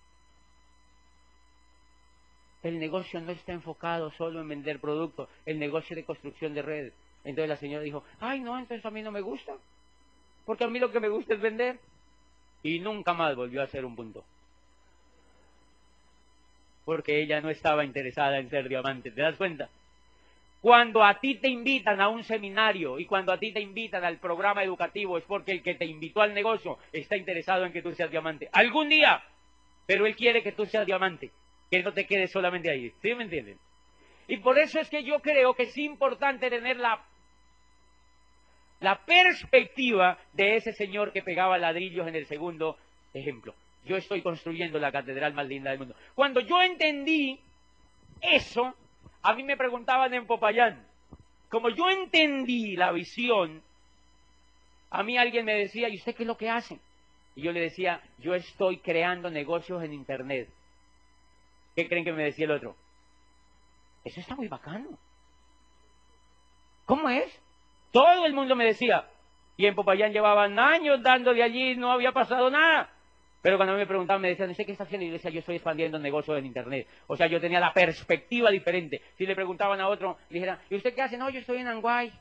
El negocio no está enfocado solo en vender productos, el negocio es de construcción de redes. Entonces la señora dijo, ay no, entonces a mí no me gusta, porque a mí lo que me gusta es vender. Y nunca más volvió a hacer un punto. Porque ella no estaba interesada en ser diamante, ¿te das cuenta? Cuando a ti te invitan a un seminario y cuando a ti te invitan al programa educativo es porque el que te invitó al negocio está interesado en que tú seas diamante. Algún día, pero él quiere que tú seas diamante, que no te quedes solamente ahí, ¿sí me entienden? Y por eso es que yo creo que es importante tener la perspectiva de ese señor que pegaba ladrillos en el segundo ejemplo. Yo estoy construyendo la catedral más linda del mundo. Cuando yo entendí eso, a mí me preguntaban en Popayán. Como yo entendí la visión, a mí alguien me decía, ¿y usted qué es lo que hace? Y yo le decía, yo estoy creando negocios en Internet. ¿Qué creen que me decía el otro? Eso está muy bacano. ¿Cómo es? Todo el mundo me decía. Y en Popayán llevaban años dándole allí, no había pasado nada. Pero cuando me preguntaban, me decían, ¿usted qué está haciendo? Y yo decía, yo estoy expandiendo negocios en Internet. O sea, yo tenía la perspectiva diferente. Si le preguntaban a otro, le dijeran, ¿y usted qué hace? No, yo estoy en Anguay.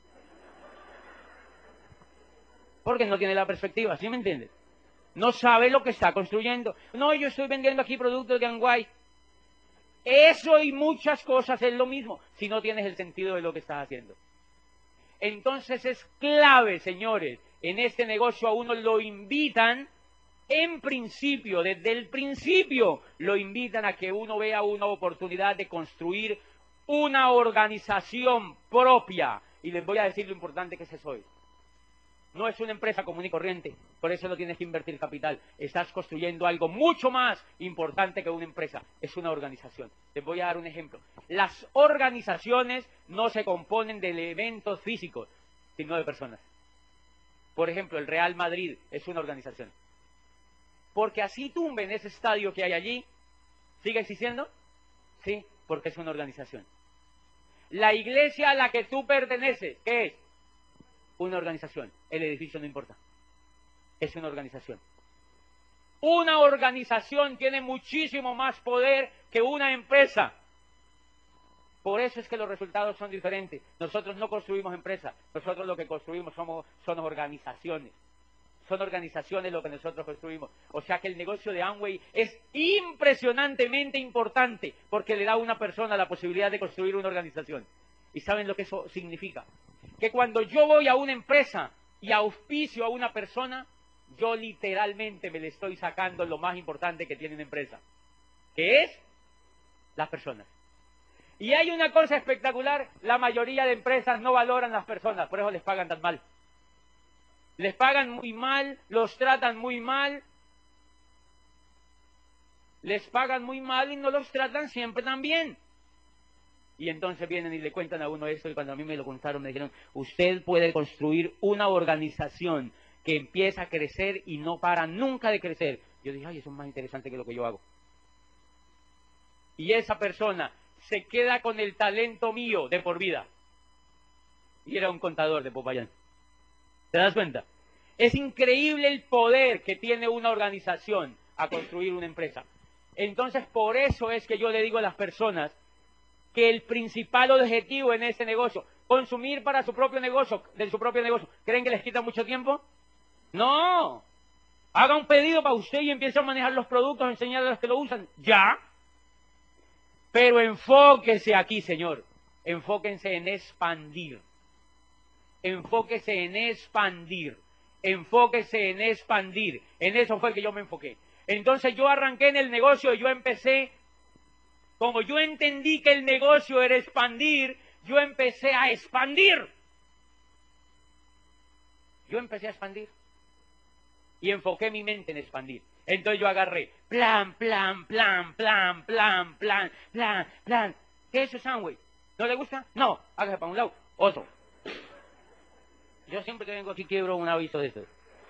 Porque no tiene la perspectiva, ¿sí me entiende? No sabe lo que está construyendo. No, yo estoy vendiendo aquí productos de Anguay. Eso y muchas cosas es lo mismo, si no tienes el sentido de lo que estás haciendo. Entonces es clave, señores, en este negocio a uno lo invitan, en principio, desde el principio, lo invitan a que uno vea una oportunidad de construir una organización propia. Y les voy a decir lo importante que es eso hoy. No es una empresa común y corriente, por eso no tienes que invertir capital. Estás construyendo algo mucho más importante que una empresa, es una organización. Les voy a dar un ejemplo. Las organizaciones no se componen de elementos físicos, sino de personas. Por ejemplo, el Real Madrid es una organización. Porque así tumben ese estadio que hay allí, ¿sigue existiendo? Sí, porque es una organización. La iglesia a la que tú perteneces, ¿qué es? Una organización. El edificio no importa. Es una organización. Una organización tiene muchísimo más poder que una empresa. Por eso es que los resultados son diferentes. Nosotros no construimos empresas. Nosotros lo que construimos son organizaciones. Son organizaciones lo que nosotros construimos. O sea que el negocio de Amway es impresionantemente importante porque le da a una persona la posibilidad de construir una organización. ¿Y saben lo que eso significa? Que cuando yo voy a una empresa y auspicio a una persona, yo literalmente me le estoy sacando lo más importante que tiene una empresa, que es las personas. Y hay una cosa espectacular, la mayoría de empresas no valoran las personas, por eso les pagan tan mal. Les pagan muy mal, los tratan muy mal, les pagan muy mal y no los tratan siempre tan bien. Y entonces vienen y le cuentan a uno esto, y cuando a mí me lo contaron me dijeron, usted puede construir una organización que empieza a crecer y no para nunca de crecer. Yo dije, ay, eso es más interesante que lo que yo hago. Y esa persona se queda con el talento mío de por vida. Y era un contador de Popayán. ¿Te das cuenta? Es increíble el poder que tiene una organización a construir una empresa. Entonces, por eso es que yo le digo a las personas que el principal objetivo en ese negocio, consumir para su propio negocio, de su propio negocio, ¿creen que les quita mucho tiempo? No. Haga un pedido para usted y empiece a manejar los productos, enseñarle a los que lo usan. Ya. Pero enfóquese aquí, señor. Enfóquense en expandir. Enfóquese en expandir. Enfóquese en expandir. En eso fue que yo me enfoqué. Entonces yo arranqué en el negocio y yo empecé, como yo entendí que el negocio era expandir, yo empecé a expandir. Yo empecé a expandir. Y enfoqué mi mente en expandir. Entonces yo agarré plan. ¿Qué es eso, sándwich? ¿No le gusta? No, hágase para un lado, otro. Yo siempre que vengo aquí quiebro un aviso de eso.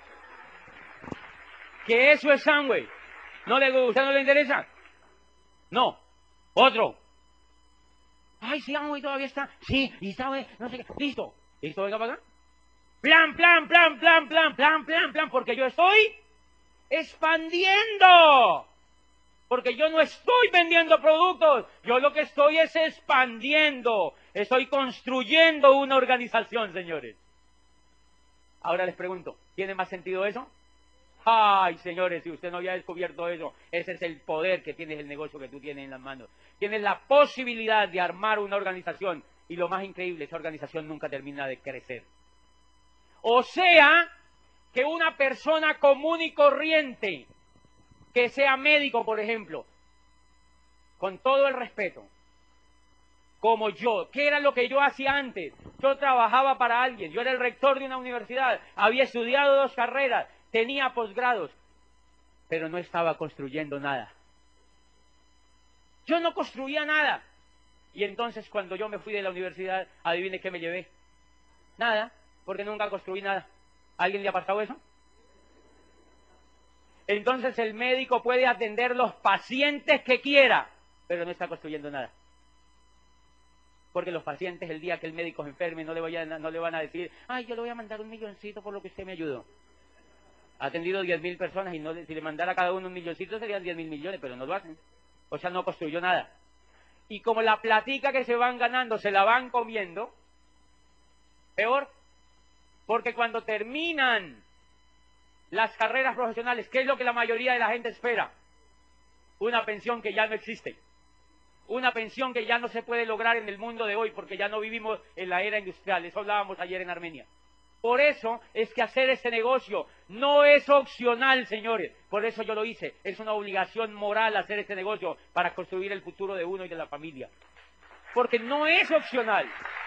¿Qué eso es sándwich? ¿No le gusta? ¿No le interesa? No, otro. Ay, sí, sándwich todavía está. Sí, y sabe, no sé qué. Listo, venga para acá. Plan, porque yo estoy expandiendo. Porque yo no estoy vendiendo productos, yo lo que estoy es expandiendo, estoy construyendo una organización, señores. Ahora les pregunto, ¿tiene más sentido eso? Ay, señores, si usted no había descubierto eso, ese es el poder que tiene el negocio que tú tienes en las manos. Tienes la posibilidad de armar una organización y lo más increíble, esa organización nunca termina de crecer. O sea, que una persona común y corriente, que sea médico, por ejemplo, con todo el respeto, como yo, ¿qué era lo que yo hacía antes? Yo trabajaba para alguien, yo era el rector de una universidad, había estudiado 2 carreras, tenía posgrados, pero no estaba construyendo nada. Yo no construía nada. Y entonces cuando yo me fui de la universidad, adivine qué me llevé. Nada, porque nunca construí nada. ¿Alguien le ha pasado eso? Entonces el médico puede atender los pacientes que quiera, pero no está construyendo nada. Porque los pacientes, el día que el médico se enferme, no le van a decir, ay, yo le voy a mandar $1 milloncito por lo que usted me ayudó. Ha atendido 10.000 personas y si le mandara a cada uno $1 milloncito serían 10.000 millones, pero no lo hacen. O sea, no construyó nada. Y como la platica que se van ganando se la van comiendo, peor, porque cuando terminan las carreras profesionales, ¿qué es lo que la mayoría de la gente espera? Una pensión que ya no existe. Una pensión que ya no se puede lograr en el mundo de hoy, porque ya no vivimos en la era industrial. Eso hablábamos ayer en Armenia. Por eso es que hacer este negocio no es opcional, señores. Por eso yo lo hice. Es una obligación moral hacer este negocio para construir el futuro de uno y de la familia. Porque no es opcional.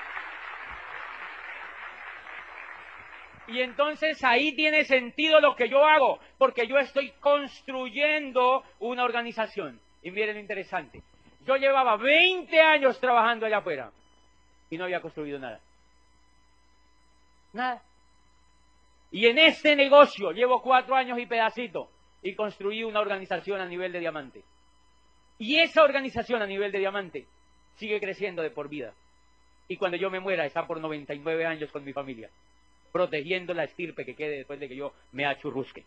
Y entonces ahí tiene sentido lo que yo hago, porque yo estoy construyendo una organización. Y miren lo interesante. Yo llevaba 20 años trabajando allá afuera y no había construido nada. Nada. Y en este negocio llevo 4 años y pedacito y construí una organización a nivel de diamante. Y esa organización a nivel de diamante sigue creciendo de por vida. Y cuando yo me muera está por 99 años con mi familia, protegiendo la estirpe que quede después de que yo me achurrusque.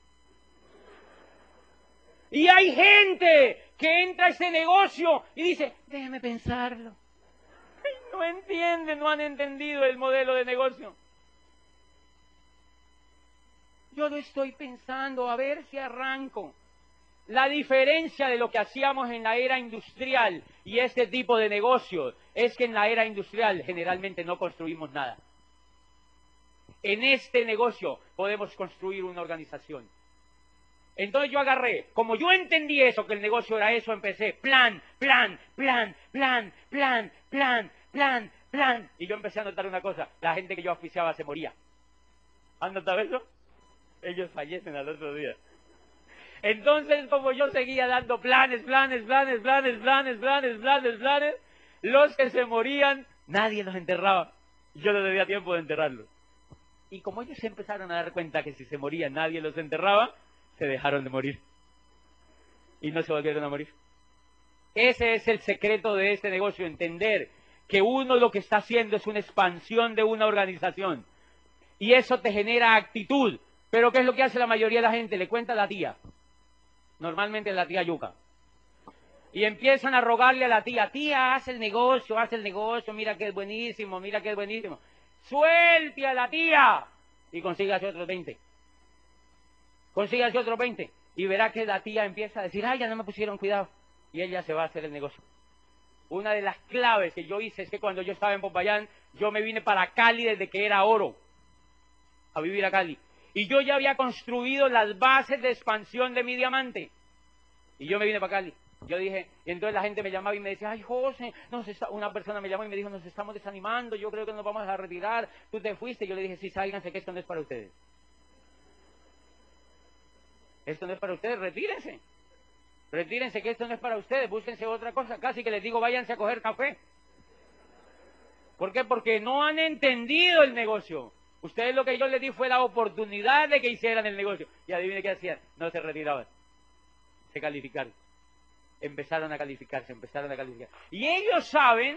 Y hay gente que entra a ese negocio y dice, déjeme pensarlo. No entienden, no han entendido el modelo de negocio. Yo lo estoy pensando, a ver si arranco. La diferencia de lo que hacíamos en la era industrial y este tipo de negocios es que en la era industrial generalmente no construimos nada. En este negocio podemos construir una organización. Entonces yo agarré, como yo entendí eso, que el negocio era eso, empecé plan. Y yo empecé a notar una cosa, la gente que yo auspiciaba se moría. ¿Han notado eso? Ellos fallecen al otro día. Entonces, como yo seguía dando planes, los que se morían, nadie los enterraba. Yo no tenía tiempo de enterrarlos. Y como ellos se empezaron a dar cuenta que si se morían nadie los enterraba, se dejaron de morir. Y no se volvieron a morir. Ese es el secreto de este negocio, entender que uno lo que está haciendo es una expansión de una organización. Y eso te genera actitud. Pero ¿qué es lo que hace la mayoría de la gente? Le cuenta a la tía. Normalmente es la tía yuca. Y empiezan a rogarle a la tía, tía, haz el negocio, mira que es buenísimo, mira que es buenísimo. Suelte a la tía. Y consígase otros 20. Consígase otros 20. Y verá que la tía empieza a decir, ay, ya no me pusieron cuidado. Y ella se va a hacer el negocio. Una de las claves que yo hice es que cuando yo estaba en Popayán, yo me vine para Cali desde que era oro, a vivir a Cali. Y yo ya había construido las bases de expansión de mi diamante. Y yo me vine para Cali. Yo dije, y entonces la gente me llamaba y me decía, ay, José, una persona me llamó y me dijo, nos estamos desanimando, yo creo que nos vamos a retirar, tú te fuiste. Yo le dije, sí, sálganse, que esto no es para ustedes. Esto no es para ustedes, retírense. Retírense, que esto no es para ustedes, búsquense otra cosa. Casi que les digo, váyanse a coger café. ¿Por qué? Porque no han entendido el negocio. Ustedes lo que yo les di fue la oportunidad de que hicieran el negocio. Y adivinen qué hacían, no se retiraban. Se calificaron. Empezaron a calificarse. Y ellos saben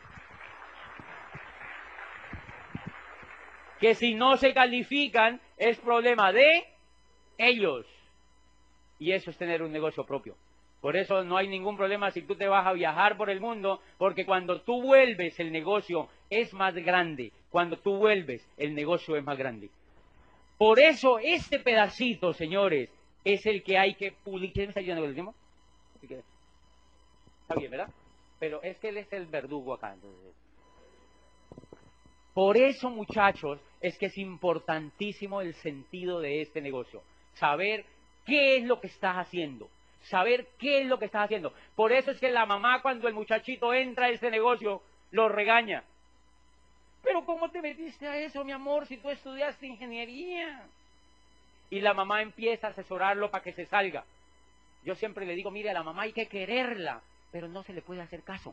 que si no se califican es problema de ellos. Y eso es tener un negocio propio. Por eso no hay ningún problema si tú te vas a viajar por el mundo, porque cuando tú vuelves el negocio es más grande. Cuando tú vuelves el negocio es más grande. Por eso este pedacito, señores, es el que hay que publicar. ¿Quién me está ayudando con el tiempo? Está bien, ¿verdad? Pero es que él es el verdugo acá. Entonces. Por eso, muchachos, es que es importantísimo el sentido de este negocio. Saber qué es lo que estás haciendo. Saber qué es lo que estás haciendo. Por eso es que la mamá, cuando el muchachito entra a este negocio, lo regaña. Pero ¿cómo te metiste a eso, mi amor, si tú estudiaste ingeniería? Y la mamá empieza a asesorarlo para que se salga. Yo siempre le digo, mire, a la mamá hay que quererla, pero no se le puede hacer caso.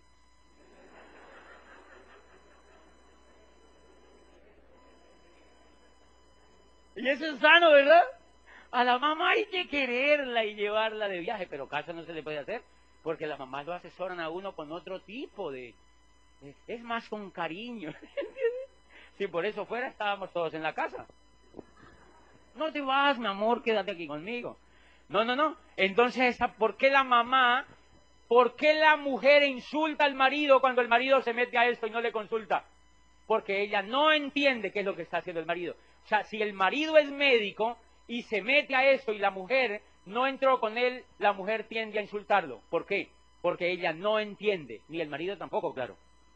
Y eso es sano, ¿verdad? A la mamá hay que quererla y llevarla de viaje, pero caso no se le puede hacer, porque las mamás lo asesoran a uno con otro tipo de... Es más con cariño, ¿entiendes? Si por eso fuera, estábamos todos en la casa. No te vas, mi amor, quédate aquí conmigo. No. Entonces, ¿por qué la mujer insulta al marido cuando el marido se mete a esto y no le consulta? Porque ella no entiende qué es lo que está haciendo el marido. O sea, si el marido es médico y se mete a esto y la mujer no entró con él, la mujer tiende a insultarlo. ¿Por qué? Porque ella no entiende, ni el marido tampoco, claro.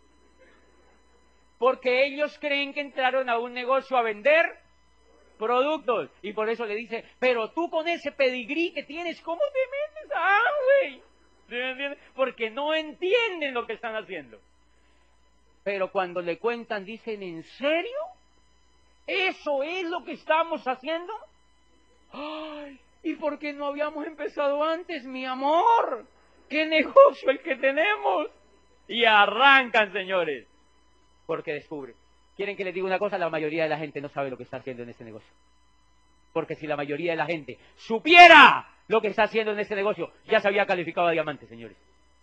Porque ellos creen que entraron a un negocio a vender productos. Y por eso le dice, pero tú con ese pedigrí que tienes, ¿cómo te metes? ¡Ah, güey! ¿Sí me entiendes? Porque no entienden lo que están haciendo. Pero cuando le cuentan, dicen, ¿en serio? ¿Eso es lo que estamos haciendo? ¡Ay! ¿Y por qué no habíamos empezado antes, mi amor? ¡Qué negocio el que tenemos! Y arrancan, señores. Porque descubre. ¿Quieren que les diga una cosa? La mayoría de la gente no sabe lo que está haciendo en este negocio. Porque si la mayoría de la gente supiera lo que está haciendo en este negocio, ya se había calificado a diamante, señores.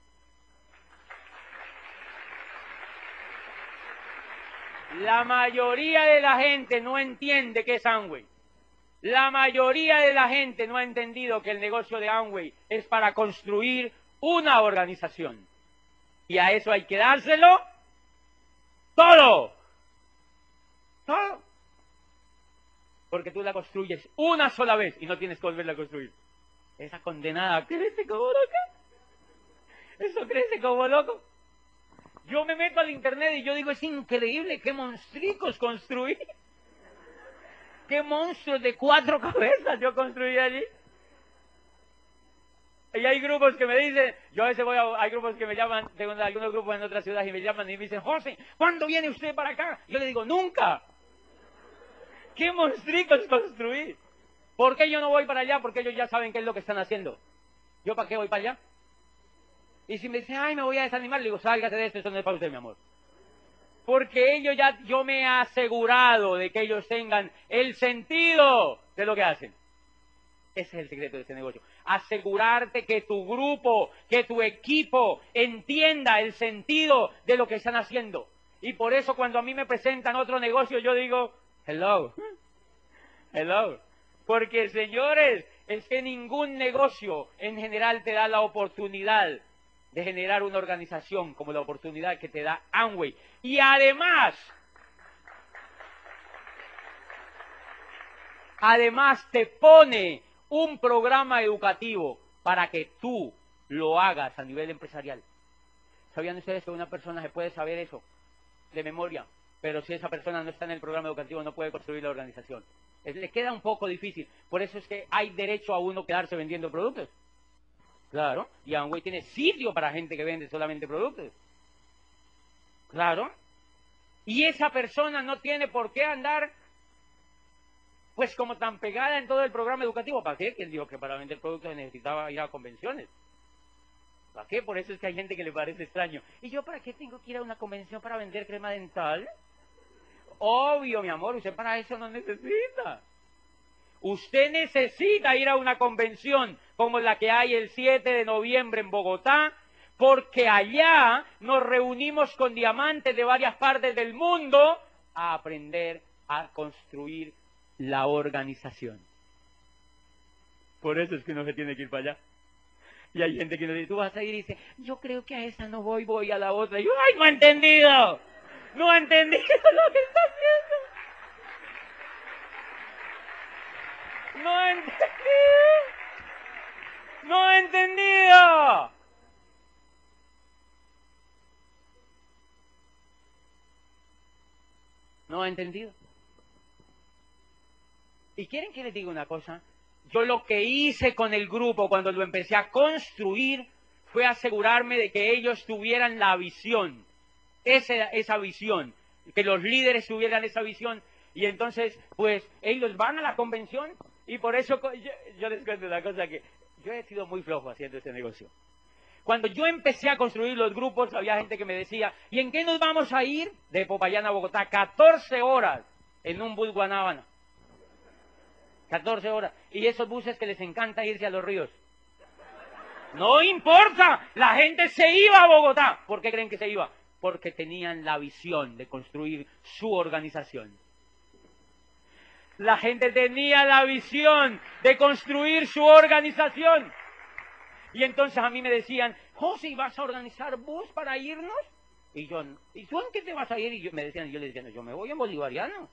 La mayoría de la gente no entiende qué es Amway. La mayoría de la gente no ha entendido que el negocio de Amway es para construir una organización. Y a eso hay que dárselo todo. Todo. Porque tú la construyes una sola vez y no tienes que volverla a construir. Esa condenada crece como loca. Eso crece como loco. Yo me meto al internet y yo digo, es increíble qué monstruos construí. Qué monstruos de 4 cabezas yo construí allí. Y hay grupos que me dicen, yo a veces hay grupos que me llaman, tengo algunos grupos en otras ciudades y me llaman y me dicen, José, ¿cuándo viene usted para acá? Yo le digo, nunca. ¿Qué monstruos construí? ¿Por qué yo no voy para allá? Porque ellos ya saben qué es lo que están haciendo. ¿Yo para qué voy para allá? Y si me dicen, ay, me voy a desanimar, le digo, sálgate de esto, eso no es para usted, mi amor. Porque ellos ya, yo me he asegurado de que ellos tengan el sentido de lo que hacen. Ese es el secreto de este negocio. asegurarte que tu grupo, que tu equipo entienda el sentido de lo que están haciendo. Y por eso cuando a mí me presentan otro negocio, yo digo, hello, hello. Porque, señores, es que ningún negocio en general te da la oportunidad de generar una organización como la oportunidad que te da Amway. Y además te pone un programa educativo para que tú lo hagas a nivel empresarial. ¿Sabían ustedes que una persona se puede saber eso de memoria? Pero si esa persona no está en el programa educativo, no puede construir la organización. Le queda un poco difícil. Por eso es que hay derecho a uno quedarse vendiendo productos. Claro. Y Amway tiene sitio para gente que vende solamente productos. Claro. Y esa persona no tiene por qué andar, pues, como tan pegada en todo el programa educativo. ¿Para qué? ¿Quién dijo que para vender productos necesitaba ir a convenciones? ¿Para qué? Por eso es que hay gente que le parece extraño. ¿Y yo para qué tengo que ir a una convención para vender crema dental? Obvio, mi amor, usted para eso no necesita. Usted necesita ir a una convención como la que hay el 7 de noviembre en Bogotá, porque allá nos reunimos con diamantes de varias partes del mundo a aprender a construir la organización. Por eso es que uno se tiene que ir para allá. Y hay gente que nos dice, tú vas a ir y dice, yo creo que a esa no voy, voy a la otra. Y yo, ¡ay, no he entendido! No he entendido lo que está haciendo. No he entendido. No he entendido. No he entendido. ¿Y quieren que les diga una cosa? Yo lo que hice con el grupo cuando lo empecé a construir fue asegurarme de que ellos tuvieran la visión, esa visión, que los líderes tuvieran esa visión, y entonces, pues, ellos van a la convención, y por eso, yo les cuento una cosa, que yo he sido muy flojo haciendo este negocio. Cuando yo empecé a construir los grupos, había gente que me decía, ¿y en qué nos vamos a ir? De Popayán a Bogotá, 14 horas en un bus Guanábana. 14 horas. Y esos buses que les encanta irse a los ríos. No importa, la gente se iba a Bogotá. ¿Por qué creen que se iba? Porque tenían la visión de construir su organización. La gente tenía la visión de construir su organización. Y entonces a mí me decían, José, ¿vas a organizar bus para irnos? Y yo, ¿y tú en qué te vas a ir? Y yo les decía, no, yo me voy en bolivariano.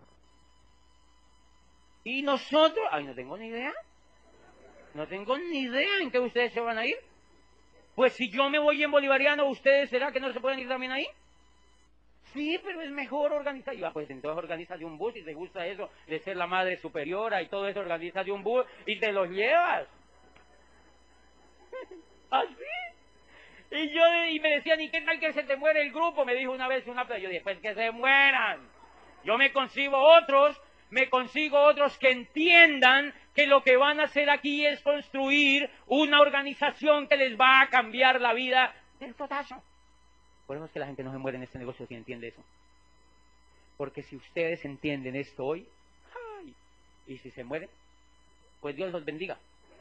Y nosotros, ay, no tengo ni idea. No tengo ni idea en qué ustedes se van a ir. Pues si yo me voy en bolivariano, ¿ustedes será que no se pueden ir también ahí? Sí, pero es mejor organizar. Y pues entonces organizas un bus y te gusta eso de ser la madre superiora y todo eso, organizas un bus y te los llevas. ¿Así? Y me decían, ¿y qué tal que se te muere el grupo? Me dijo una vez una persona. Yo dije, pues que se mueran. Yo me consigo otros que entiendan que lo que van a hacer aquí es construir una organización que les va a cambiar la vida del totazo. Por eso es que la gente no se muere en este negocio si entiende eso. Porque si ustedes entienden esto hoy, ¡ay! Y si se mueren, pues Dios los bendiga.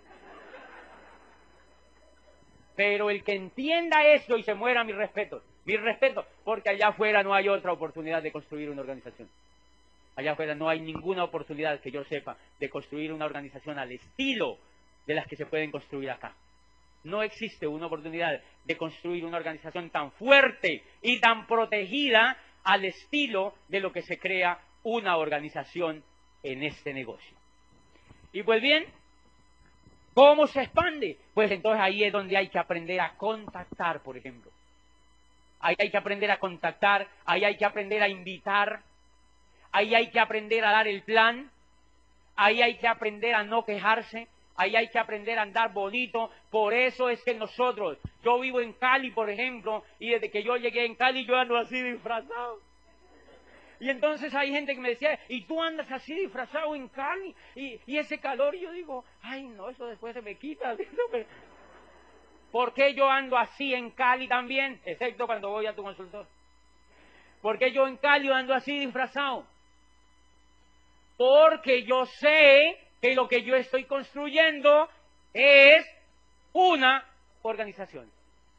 Pero el que entienda esto y se muera, mi respeto, porque allá afuera no hay otra oportunidad de construir una organización. Allá afuera no hay ninguna oportunidad que yo sepa de construir una organización al estilo de las que se pueden construir acá. No existe una oportunidad de construir una organización tan fuerte y tan protegida al estilo de lo que se crea una organización en este negocio. Y pues bien, ¿cómo se expande? Pues entonces ahí es donde hay que aprender a contactar, por ejemplo. Ahí hay que aprender a contactar, ahí hay que aprender a invitar, ahí hay que aprender a dar el plan, ahí hay que aprender a no quejarse, ahí hay que aprender a andar bonito. Por eso es que yo vivo en Cali, por ejemplo, y desde que yo llegué en Cali yo ando así disfrazado. Y entonces hay gente que me decía, ¿y tú andas así disfrazado en Cali? Y ese calor, y yo digo, ay no, eso después se me quita. ¿Por qué yo ando así en Cali también? Excepto cuando voy a tu consultor. ¿Por qué yo en Cali ando así disfrazado? Porque yo sé que lo que yo estoy construyendo es una organización.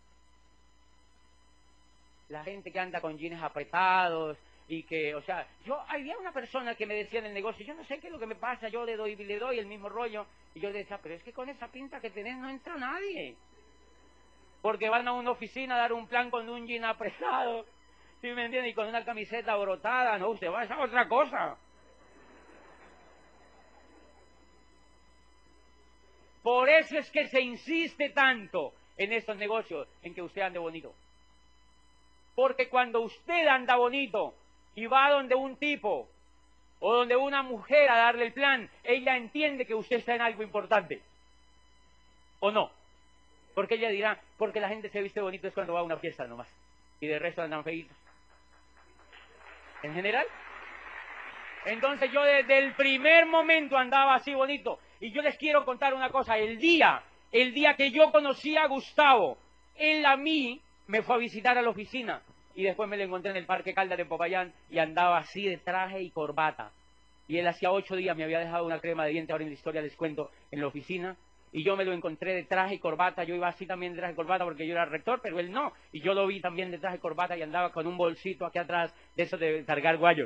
La gente que anda con jeans apretados y que, o sea, había una persona que me decía en el negocio, yo no sé qué es lo que me pasa, yo le doy el mismo rollo, y yo le decía, pero es que con esa pinta que tenés no entra nadie, porque van a una oficina a dar un plan con un jean apretado, ¿sí me entiendes? Y con una camiseta brotada, no, usted va a hacer otra cosa. Por eso es que se insiste tanto en estos negocios, en que usted ande bonito. Porque cuando usted anda bonito y va donde un tipo o donde una mujer a darle el plan, ella entiende que usted está en algo importante. ¿O no? Porque ella dirá, porque la gente se viste bonito es cuando va a una fiesta nomás. Y de resto andan feitos. En general. Entonces yo desde el primer momento andaba así bonito. Y yo les quiero contar una cosa. El día que yo conocí a Gustavo, él a mí me fue a visitar a la oficina. Y después me lo encontré en el Parque Caldas de Popayán y andaba así de traje y corbata. Y él hacía 8 días me había dejado una crema de diente, ahora en la historia les cuento, en la oficina. Y yo me lo encontré de traje y corbata, yo iba así también de traje y corbata porque yo era rector, pero él no. Y yo lo vi también de traje y corbata y andaba con un bolsito aquí atrás de esos de cargar guayos.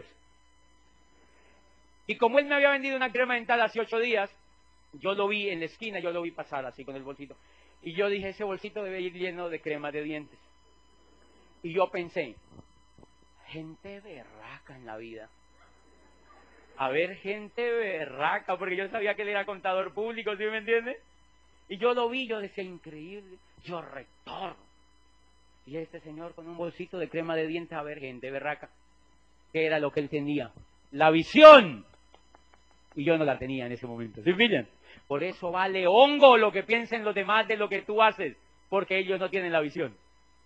Y como él me había vendido una crema dental hace 8 días, yo lo vi en la esquina, yo lo vi pasar así con el bolsito. Y yo dije, ese bolsito debe ir lleno de crema de dientes. Y yo pensé, gente berraca en la vida. A ver, gente berraca, porque yo sabía que él era contador público, ¿sí me entiende? Y yo lo vi, yo decía, increíble, yo rector. Y este señor con un bolsito de crema de dientes, a ver, gente berraca. ¿Qué era lo que él tenía? La visión. Y yo no la tenía en ese momento, ¿sí pillan? Por eso vale hongo lo que piensen los demás de lo que tú haces, porque ellos no tienen la visión.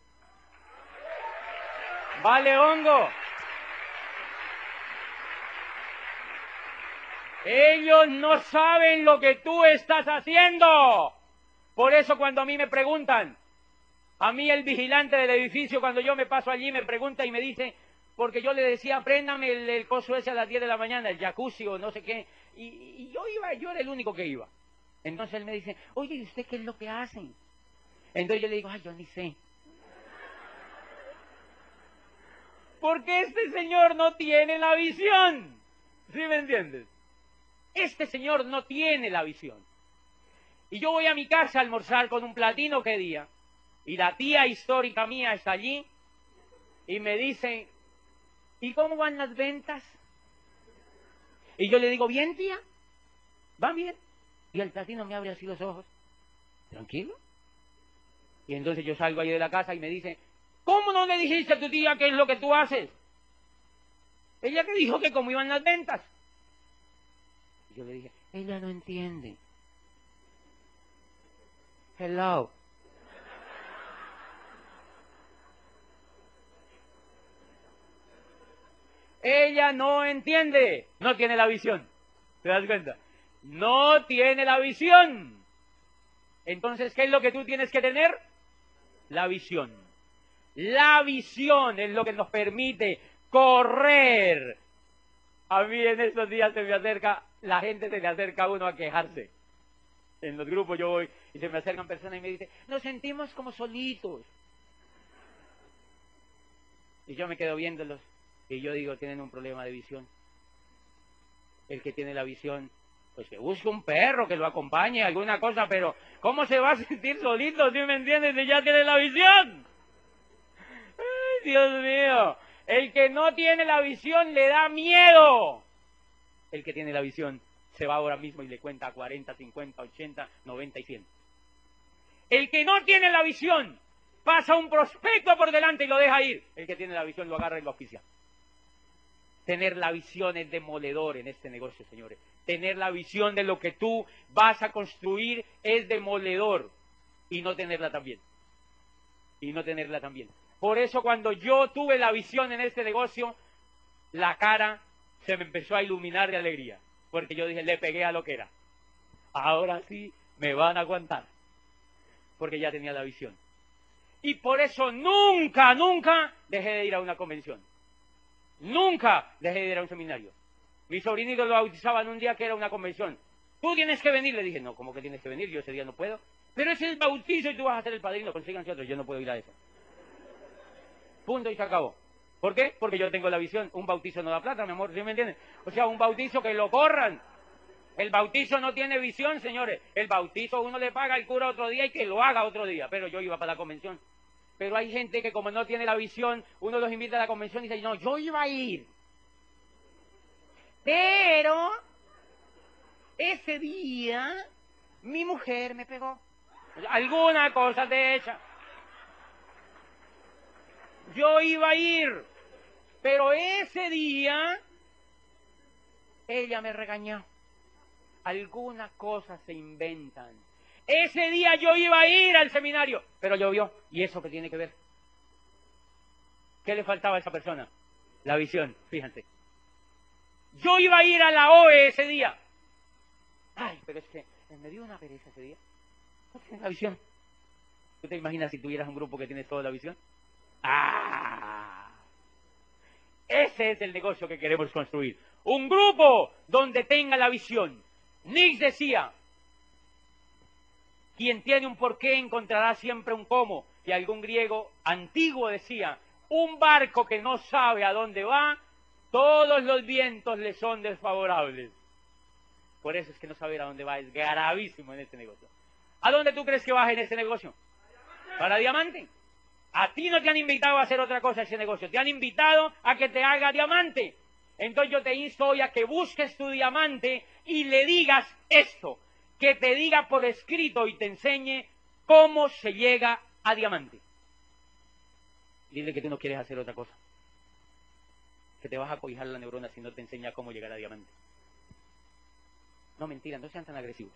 Vale hongo. Ellos no saben lo que tú estás haciendo. Por eso cuando a mí me preguntan, a mí el vigilante del edificio, cuando yo me paso allí, me pregunta y me dice, porque yo le decía, préndame el coso ese a las 10 de la mañana, el jacuzzi o no sé qué, y yo era el único que iba. Entonces él me dice, oye, ¿y usted qué es lo que hacen? Entonces yo le digo, ay, yo ni sé. Porque este señor no tiene la visión. ¿Sí me entiendes? Este señor no tiene la visión. Y yo voy a mi casa a almorzar con un platino, ¿qué día? Y la tía histórica mía está allí y me dice, ¿y cómo van las ventas? Y yo le digo, bien, tía, van bien. Y el platino me abre así los ojos, ¿tranquilo? Y entonces yo salgo ahí de la casa y me dice, ¿cómo no le dijiste a tu tía qué es lo que tú haces? Ella te dijo que cómo iban las ventas. Y yo le dije, ella no entiende. Hello. Ella no entiende, no tiene la visión. ¿Te das cuenta? No tiene la visión. Entonces, ¿qué es lo que tú tienes que tener? La visión. La visión es lo que nos permite correr. A mí en estos días se me acerca, la gente se le acerca a uno a quejarse. En los grupos yo voy y se me acercan personas y me dicen, nos sentimos como solitos. Y yo me quedo viéndolos y yo digo, tienen un problema de visión. El que tiene la visión, pues que busque un perro que lo acompañe, alguna cosa, pero ¿cómo se va a sentir solito, si me entiendes, si ya tiene la visión? ¡Ay, Dios mío! El que no tiene la visión le da miedo. El que tiene la visión se va ahora mismo y le cuenta 40, 50, 80, 90 y 100. El que no tiene la visión pasa un prospecto por delante y lo deja ir. El que tiene la visión lo agarra y lo oficia. Tener la visión es demoledor en este negocio, señores. Tener la visión de lo que tú vas a construir es demoledor. Y no tenerla también. Y no tenerla también. Por eso cuando yo tuve la visión en este negocio, la cara se me empezó a iluminar de alegría. Porque yo dije, le pegué a lo que era. Ahora sí me van a aguantar. Porque ya tenía la visión. Y por eso nunca, nunca dejé de ir a una convención. Nunca dejé de ir a un seminario. Mis sobrinitos lo bautizaban un día que era una convención. Tú tienes que venir. Le dije, no, ¿cómo que tienes que venir? Yo ese día no puedo. Pero es el bautizo y tú vas a ser el padrino, consíganse otro. Yo no puedo ir a eso. Punto y se acabó. ¿Por qué? Porque yo tengo la visión. Un bautizo no da plata, mi amor, ¿sí me entiendes? O sea, un bautizo que lo corran. El bautizo no tiene visión, señores. El bautizo uno le paga al cura otro día y que lo haga otro día. Pero yo iba para la convención. Pero hay gente que como no tiene la visión, uno los invita a la convención y dice, no, yo iba a ir. Pero ese día mi mujer me pegó. Alguna cosa de hecha. Yo iba a ir, pero ese día ella me regañó. Algunas cosas se inventan. Ese día yo iba a ir al seminario, pero llovió. ¿Y eso qué tiene que ver? ¿Qué le faltaba a esa persona? La visión, fíjense. Yo iba a ir a la OE ese día. Ay, pero es que me dio una pereza ese día. No tienes la visión. ¿Tú te imaginas si tuvieras un grupo que tiene toda la visión? ¡Ah! Ese es el negocio que queremos construir. Un grupo donde tenga la visión. Nietzsche decía, quien tiene un porqué encontrará siempre un cómo. Y algún griego antiguo decía, un barco que no sabe a dónde va, todos los vientos le son desfavorables. Por eso es que no saber a dónde va es gravísimo en este negocio. ¿A dónde tú crees que vas en este negocio? ¿Para diamante? A ti no te han invitado a hacer otra cosa en ese negocio, te han invitado a que te haga diamante. Entonces yo te insto hoy a que busques tu diamante y le digas esto, que te diga por escrito y te enseñe cómo se llega a diamante. Dile que tú no quieres hacer otra cosa, que te vas a cobijar la neurona si no te enseña cómo llegar a diamante. No, mentira, no sean tan agresivos.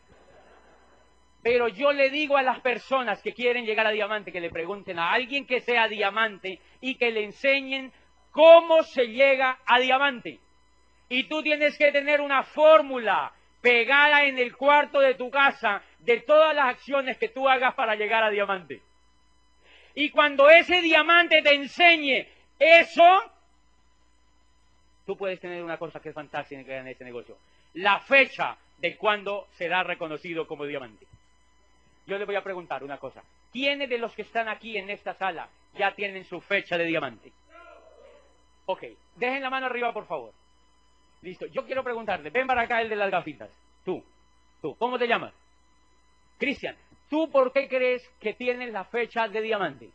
Pero yo le digo a las personas que quieren llegar a diamante, que le pregunten a alguien que sea diamante y que le enseñen cómo se llega a diamante. Y tú tienes que tener una fórmula pegada en el cuarto de tu casa de todas las acciones que tú hagas para llegar a diamante. Y cuando ese diamante te enseñe eso, tú puedes tener una cosa que es fantástica en ese negocio. La fecha de cuando será reconocido como diamante. Yo le voy a preguntar una cosa. ¿Quiénes de los que están aquí en esta sala ya tienen su fecha de diamante? Ok, dejen la mano arriba, por favor. Listo, yo quiero preguntarle, ven para acá el de las gafitas. Tú, ¿cómo te llamas? Cristian, ¿tú por qué crees que tienes la fecha de diamante?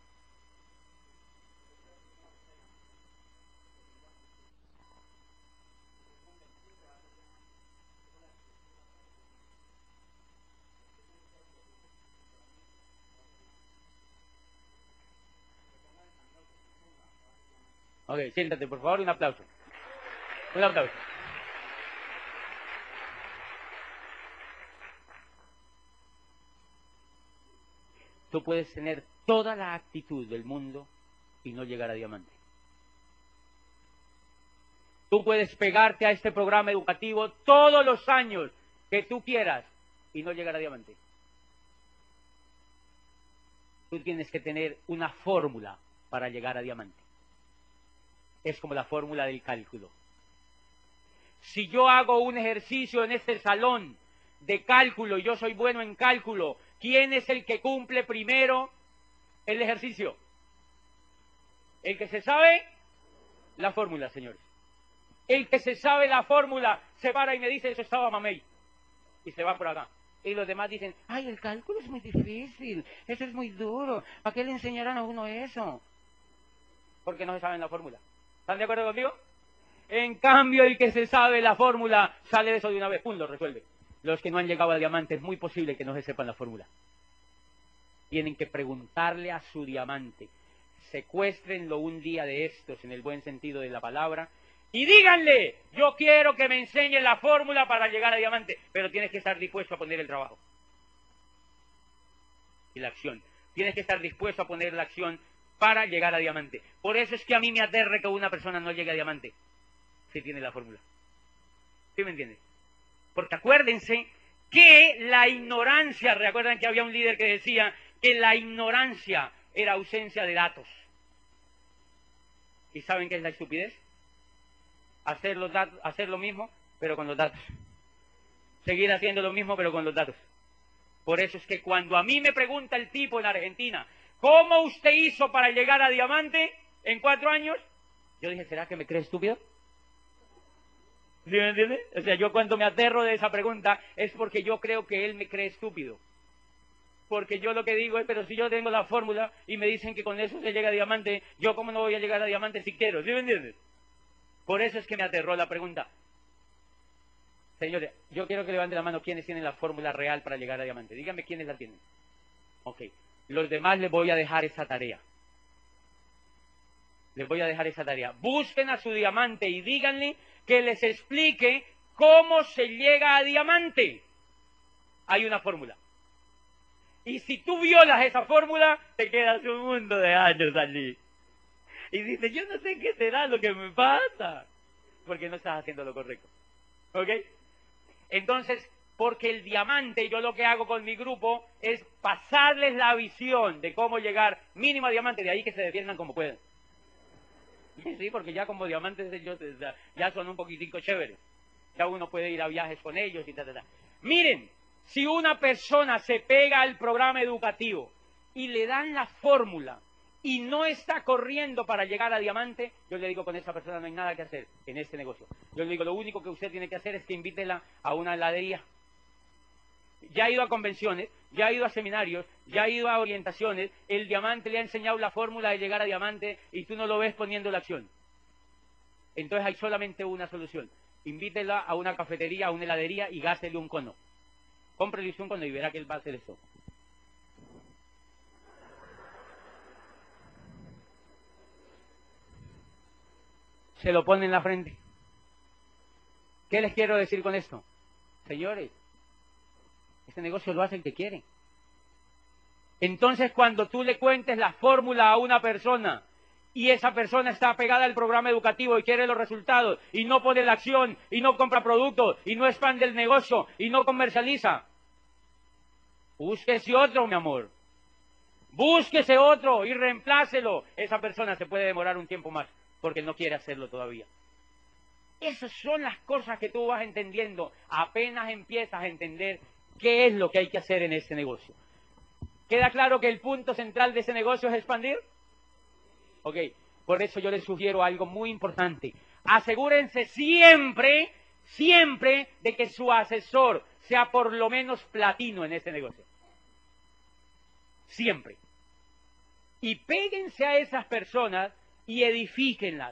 Ok, siéntate, por favor, un aplauso. Un aplauso. Tú puedes tener toda la actitud del mundo y no llegar a diamante. Tú puedes pegarte a este programa educativo todos los años que tú quieras y no llegar a diamante. Tú tienes que tener una fórmula para llegar a diamante. Es como la fórmula del cálculo. Si yo hago un ejercicio en este salón de cálculo y yo soy bueno en cálculo, ¿quién es el que cumple primero el ejercicio? El que se sabe la fórmula, señores. El que se sabe la fórmula se para y me dice, eso estaba mamey. Y se va por acá. Y los demás dicen, ay, el cálculo es muy difícil, eso es muy duro, ¿para qué le enseñarán a uno eso? Porque no se saben la fórmula. ¿Están de acuerdo conmigo? En cambio, el que se sabe la fórmula sale de eso de una vez, ¡pum!, lo resuelve. Los que no han llegado al diamante es muy posible que no se sepan la fórmula. Tienen que preguntarle a su diamante. Secuéstrenlo un día de estos, en el buen sentido de la palabra, y díganle, yo quiero que me enseñe la fórmula para llegar a diamante, pero tienes que estar dispuesto a poner el trabajo y la acción. Tienes que estar dispuesto a poner la acción para llegar a diamante. Por eso es que a mí me aterra que una persona no llegue a diamante si tiene la fórmula. ¿Sí me entiendes? Porque acuérdense que la ignorancia, recuerdan que había un líder que decía que la ignorancia era ausencia de datos. ¿Y saben qué es la estupidez? Hacer lo mismo, pero con los datos. seguir haciendo lo mismo pero con los datos. Por eso es que cuando a mí me pregunta el tipo en Argentina, ¿cómo usted hizo para llegar a diamante en 4 años? Yo dije, ¿será que me cree estúpido? ¿Sí me entiende? O sea, yo cuando me aterro de esa pregunta es porque yo creo que él me cree estúpido. Porque yo lo que digo es, pero si yo tengo la fórmula y me dicen que con eso se llega a diamante, ¿yo cómo no voy a llegar a diamante si quiero? ¿Sí me entiendes? Por eso es que me aterró la pregunta. Señores, yo quiero que levante la mano quienes tienen la fórmula real para llegar a diamante. Díganme quiénes la tienen. Ok. Los demás les voy a dejar esa tarea. Les voy a dejar esa tarea. Busquen a su diamante y díganle que les explique cómo se llega a diamante. Hay una fórmula. Y si tú violas esa fórmula, te quedas un mundo de años allí. Y dices, yo no sé qué será lo que me pasa. Porque no estás haciendo lo correcto. ¿Ok? Entonces, porque el diamante, yo lo que hago con mi grupo es pasarles la visión de cómo llegar mínimo a diamante, de ahí que se defiendan como puedan. Sí, porque ya como diamantes ellos ya son un poquitico chéveres. Ya uno puede ir a viajes con ellos y tal. Miren, si una persona se pega al programa educativo y le dan la fórmula y no está corriendo para llegar a diamante, yo le digo, con esa persona no hay nada que hacer en este negocio. Yo le digo, lo único que usted tiene que hacer es que invítela a una heladería. Ya ha ido a convenciones, ya ha ido a seminarios, ya ha ido a orientaciones, el diamante le ha enseñado la fórmula de llegar a diamante y tú no lo ves poniendo la acción. Entonces hay solamente una solución. Invítela a una cafetería, a una heladería y gástele un cono. Cómprele un cono y verá que él va a hacer eso. Se lo pone en la frente. ¿Qué les quiero decir con esto? Señores, este negocio lo hace el que quiere. Entonces, cuando tú le cuentes la fórmula a una persona y esa persona está pegada al programa educativo y quiere los resultados y no pone la acción y no compra productos y no expande el negocio y no comercializa, búsquese otro, mi amor. Búsquese otro y reemplácelo. Esa persona se puede demorar un tiempo más porque no quiere hacerlo todavía. Esas son las cosas que tú vas entendiendo apenas empiezas a entender qué es lo que hay que hacer en este negocio. ¿Queda claro que el punto central de ese negocio es expandir? Ok, por eso yo les sugiero algo muy importante. Asegúrense siempre, siempre de que su asesor sea por lo menos platino en este negocio. Siempre. Y péguense a esas personas y edifíquenlas,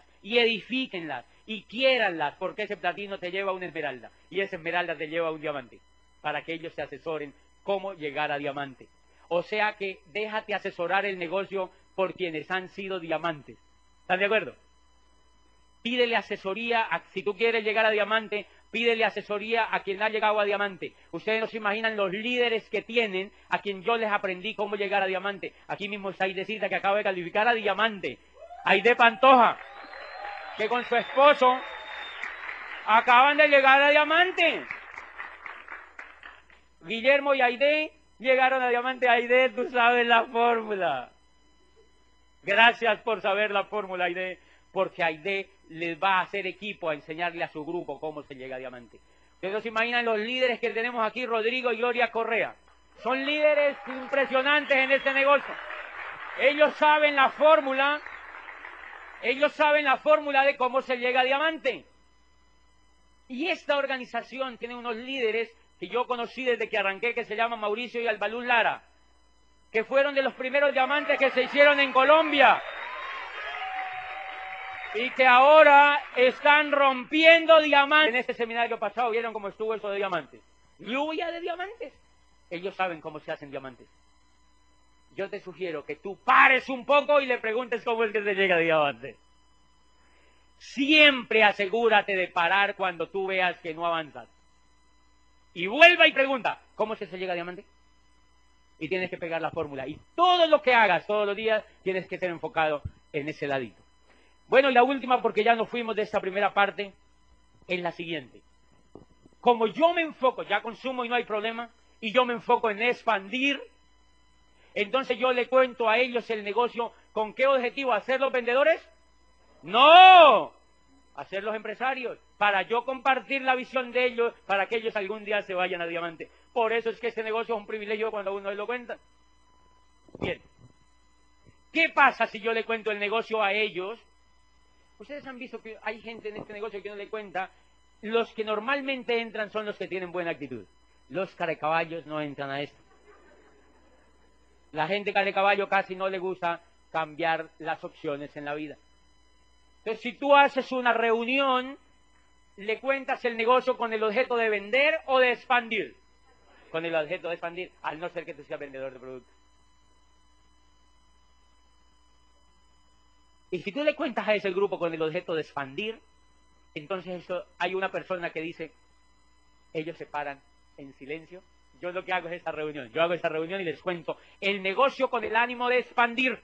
y quiéranlas, porque ese platino te lleva a una esmeralda, y esa esmeralda te lleva a un diamante, para que ellos se asesoren cómo llegar a diamante. O sea que déjate asesorar el negocio por quienes han sido diamantes. ¿Están de acuerdo? Pídele asesoría, si tú quieres llegar a diamante, pídele asesoría a quien ha llegado a diamante. Ustedes no se imaginan los líderes que tienen, a quien yo les aprendí cómo llegar a diamante. Aquí mismo está Aidecita, que acaba de calificar a diamante. Aide Pantoja, que con su esposo acaban de llegar a diamante. Guillermo y Aide llegaron a diamante. Aide, tú sabes la fórmula. Gracias por saber la fórmula, Aide, porque Aide les va a hacer equipo a enseñarle a su grupo cómo se llega a diamante. Ustedes no se imaginan los líderes que tenemos aquí, Rodrigo y Gloria Correa. Son líderes impresionantes en este negocio. Ellos saben la fórmula. Ellos saben la fórmula de cómo se llega a diamante. Y esta organización tiene unos líderes que yo conocí desde que arranqué, que se llaman Mauricio y Albaluz Lara, que fueron de los primeros diamantes que se hicieron en Colombia y que ahora están rompiendo diamantes. En este seminario pasado vieron cómo estuvo eso de diamantes. Lluvia de diamantes. Ellos saben cómo se hacen diamantes. Yo te sugiero que tú pares un poco y le preguntes cómo es que se llega a diamante. Siempre asegúrate de parar cuando tú veas que no avanzas. Y vuelva y pregunta, ¿cómo es que se llega a diamante? Y tienes que pegar la fórmula. Y todo lo que hagas todos los días tienes que ser enfocado en ese ladito. Bueno, y la última, porque ya nos fuimos de esta primera parte, es la siguiente. Como yo me enfoco, ya consumo y no hay problema, y yo me enfoco en expandir, entonces yo le cuento a ellos el negocio. ¿Con qué objetivo? ¿Hacerlos vendedores? ¡No! hacerlos empresarios, para yo compartir la visión de ellos, para que ellos algún día se vayan a Diamante. Por eso es que este negocio es un privilegio cuando uno lo cuenta. Bien. ¿Qué pasa si yo le cuento el negocio a ellos? Ustedes han visto que hay gente en este negocio que no le cuenta. Los que normalmente entran son los que tienen buena actitud. Los carecaballos no entran a esto. La gente carecaballo casi no le gusta cambiar las opciones en la vida. Entonces, si tú haces una reunión, le cuentas el negocio con el objeto de vender o de expandir. Con el objeto de expandir, al no ser que tú seas vendedor de productos. Y si tú le cuentas a ese grupo con el objeto de expandir, entonces eso, hay una persona que dice, ellos se paran en silencio. Yo lo que hago es esa reunión. Yo hago esa reunión y les cuento el negocio con el ánimo de expandir.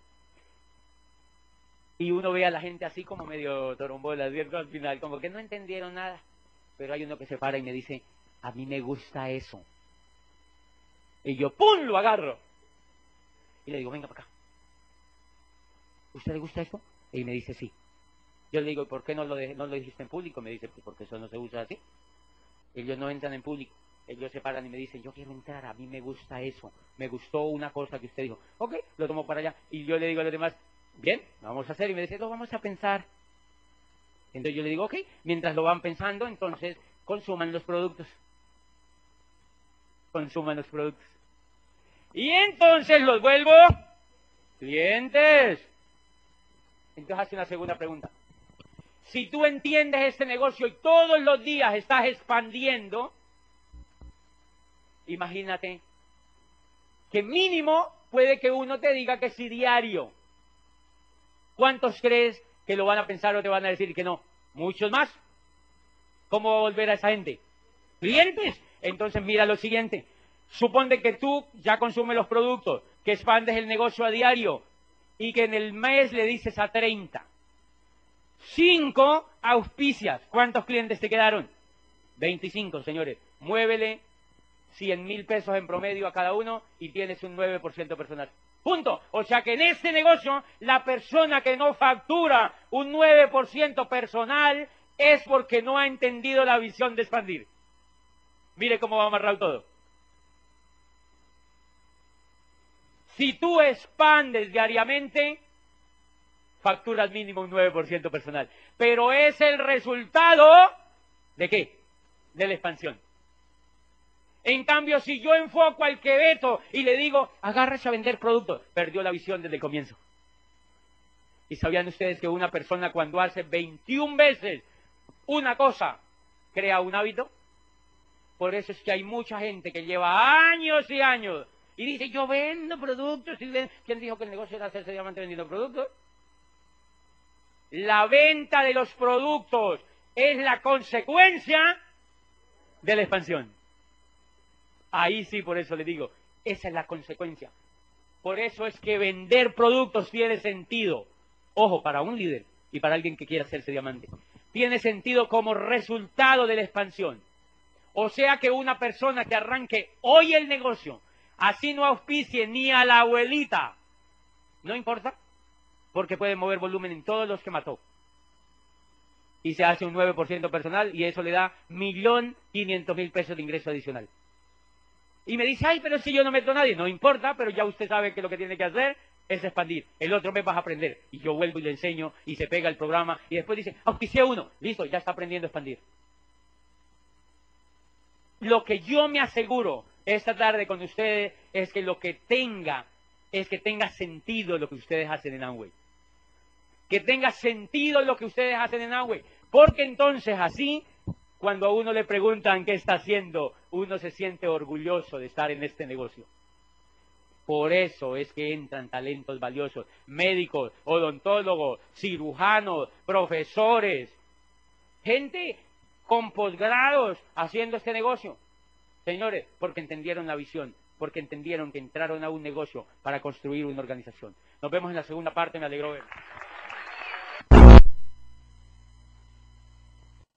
Y uno ve a la gente así como medio torombola, ¿cierto? Al final, como que no entendieron nada. Pero hay uno que se para y me dice, a mí me gusta eso. Y yo, ¡pum!, lo agarro. Y le digo, venga para acá. ¿Usted le gusta esto? Y me dice, sí. Yo le digo, ¿por qué no lo dijiste en público? Me dice, pues porque eso no se usa así. Ellos no entran en público. Ellos se paran y me dicen, yo quiero entrar, a mí me gusta eso. Me gustó una cosa que usted dijo. Ok, lo tomo para allá. Y yo le digo a los demás, bien, lo vamos a hacer. Y me dice, lo vamos a pensar. Entonces yo le digo, ok, mientras lo van pensando, entonces consuman los productos. Consuman los productos. Y entonces los vuelvo clientes. Entonces hace una segunda pregunta. Si tú entiendes este negocio y todos los días estás expandiendo, imagínate que mínimo puede que uno te diga que sí diario. ¿Cuántos crees que lo van a pensar o te van a decir que no? Muchos más. ¿Cómo va a volver a esa gente? ¿Clientes? Entonces mira lo siguiente. Supone que tú ya consumes los productos, que expandes el negocio a diario y que en el mes le dices a 30. 5 auspicias. ¿Cuántos clientes te quedaron? 25, señores. Muévele 100.000 pesos en promedio a cada uno y tienes un 9% personal. Punto. O sea que en este negocio, la persona que no factura un 9% personal es porque no ha entendido la visión de expandir. Mire cómo va amarrado todo. Si tú expandes diariamente, facturas mínimo un 9% personal. Pero es el resultado ¿de qué? De la expansión. En cambio, si yo enfoco al Quevedo y le digo, agárrese a vender productos, perdió la visión desde el comienzo. ¿Y sabían ustedes que una persona cuando hace 21 veces una cosa, crea un hábito? Por eso es que hay mucha gente que lleva años y años y dice, yo vendo productos. Y ¿quién dijo que el negocio era hacerse diamante vendiendo productos? La venta de los productos es la consecuencia de la expansión. Ahí sí, por eso le digo, esa es la consecuencia. Por eso es que vender productos tiene sentido. Ojo, para un líder y para alguien que quiera hacerse diamante. Tiene sentido como resultado de la expansión. O sea que una persona que arranque hoy el negocio, así no auspicie ni a la abuelita, no importa, porque puede mover volumen en todos los que mató. Y se hace un 9% personal y eso le da 1.500.000 pesos de ingreso adicional. Y me dice, ay, pero si yo no meto a nadie, no importa, pero ya usted sabe que lo que tiene que hacer es expandir. El otro mes vas a aprender. Y yo vuelvo y le enseño y se pega el programa y después dice, auspicié uno, listo, ya está aprendiendo a expandir. Lo que yo me aseguro esta tarde con ustedes es que tenga sentido lo que ustedes hacen en Amway. Que tenga sentido lo que ustedes hacen en Amway. Porque entonces así, cuando a uno le preguntan qué está haciendo, uno se siente orgulloso de estar en este negocio. Por eso es que entran talentos valiosos, médicos, odontólogos, cirujanos, profesores, gente con posgrados haciendo este negocio. Señores, porque entendieron la visión, porque entendieron que entraron a un negocio para construir una organización. Nos vemos en la segunda parte, me alegro verlo.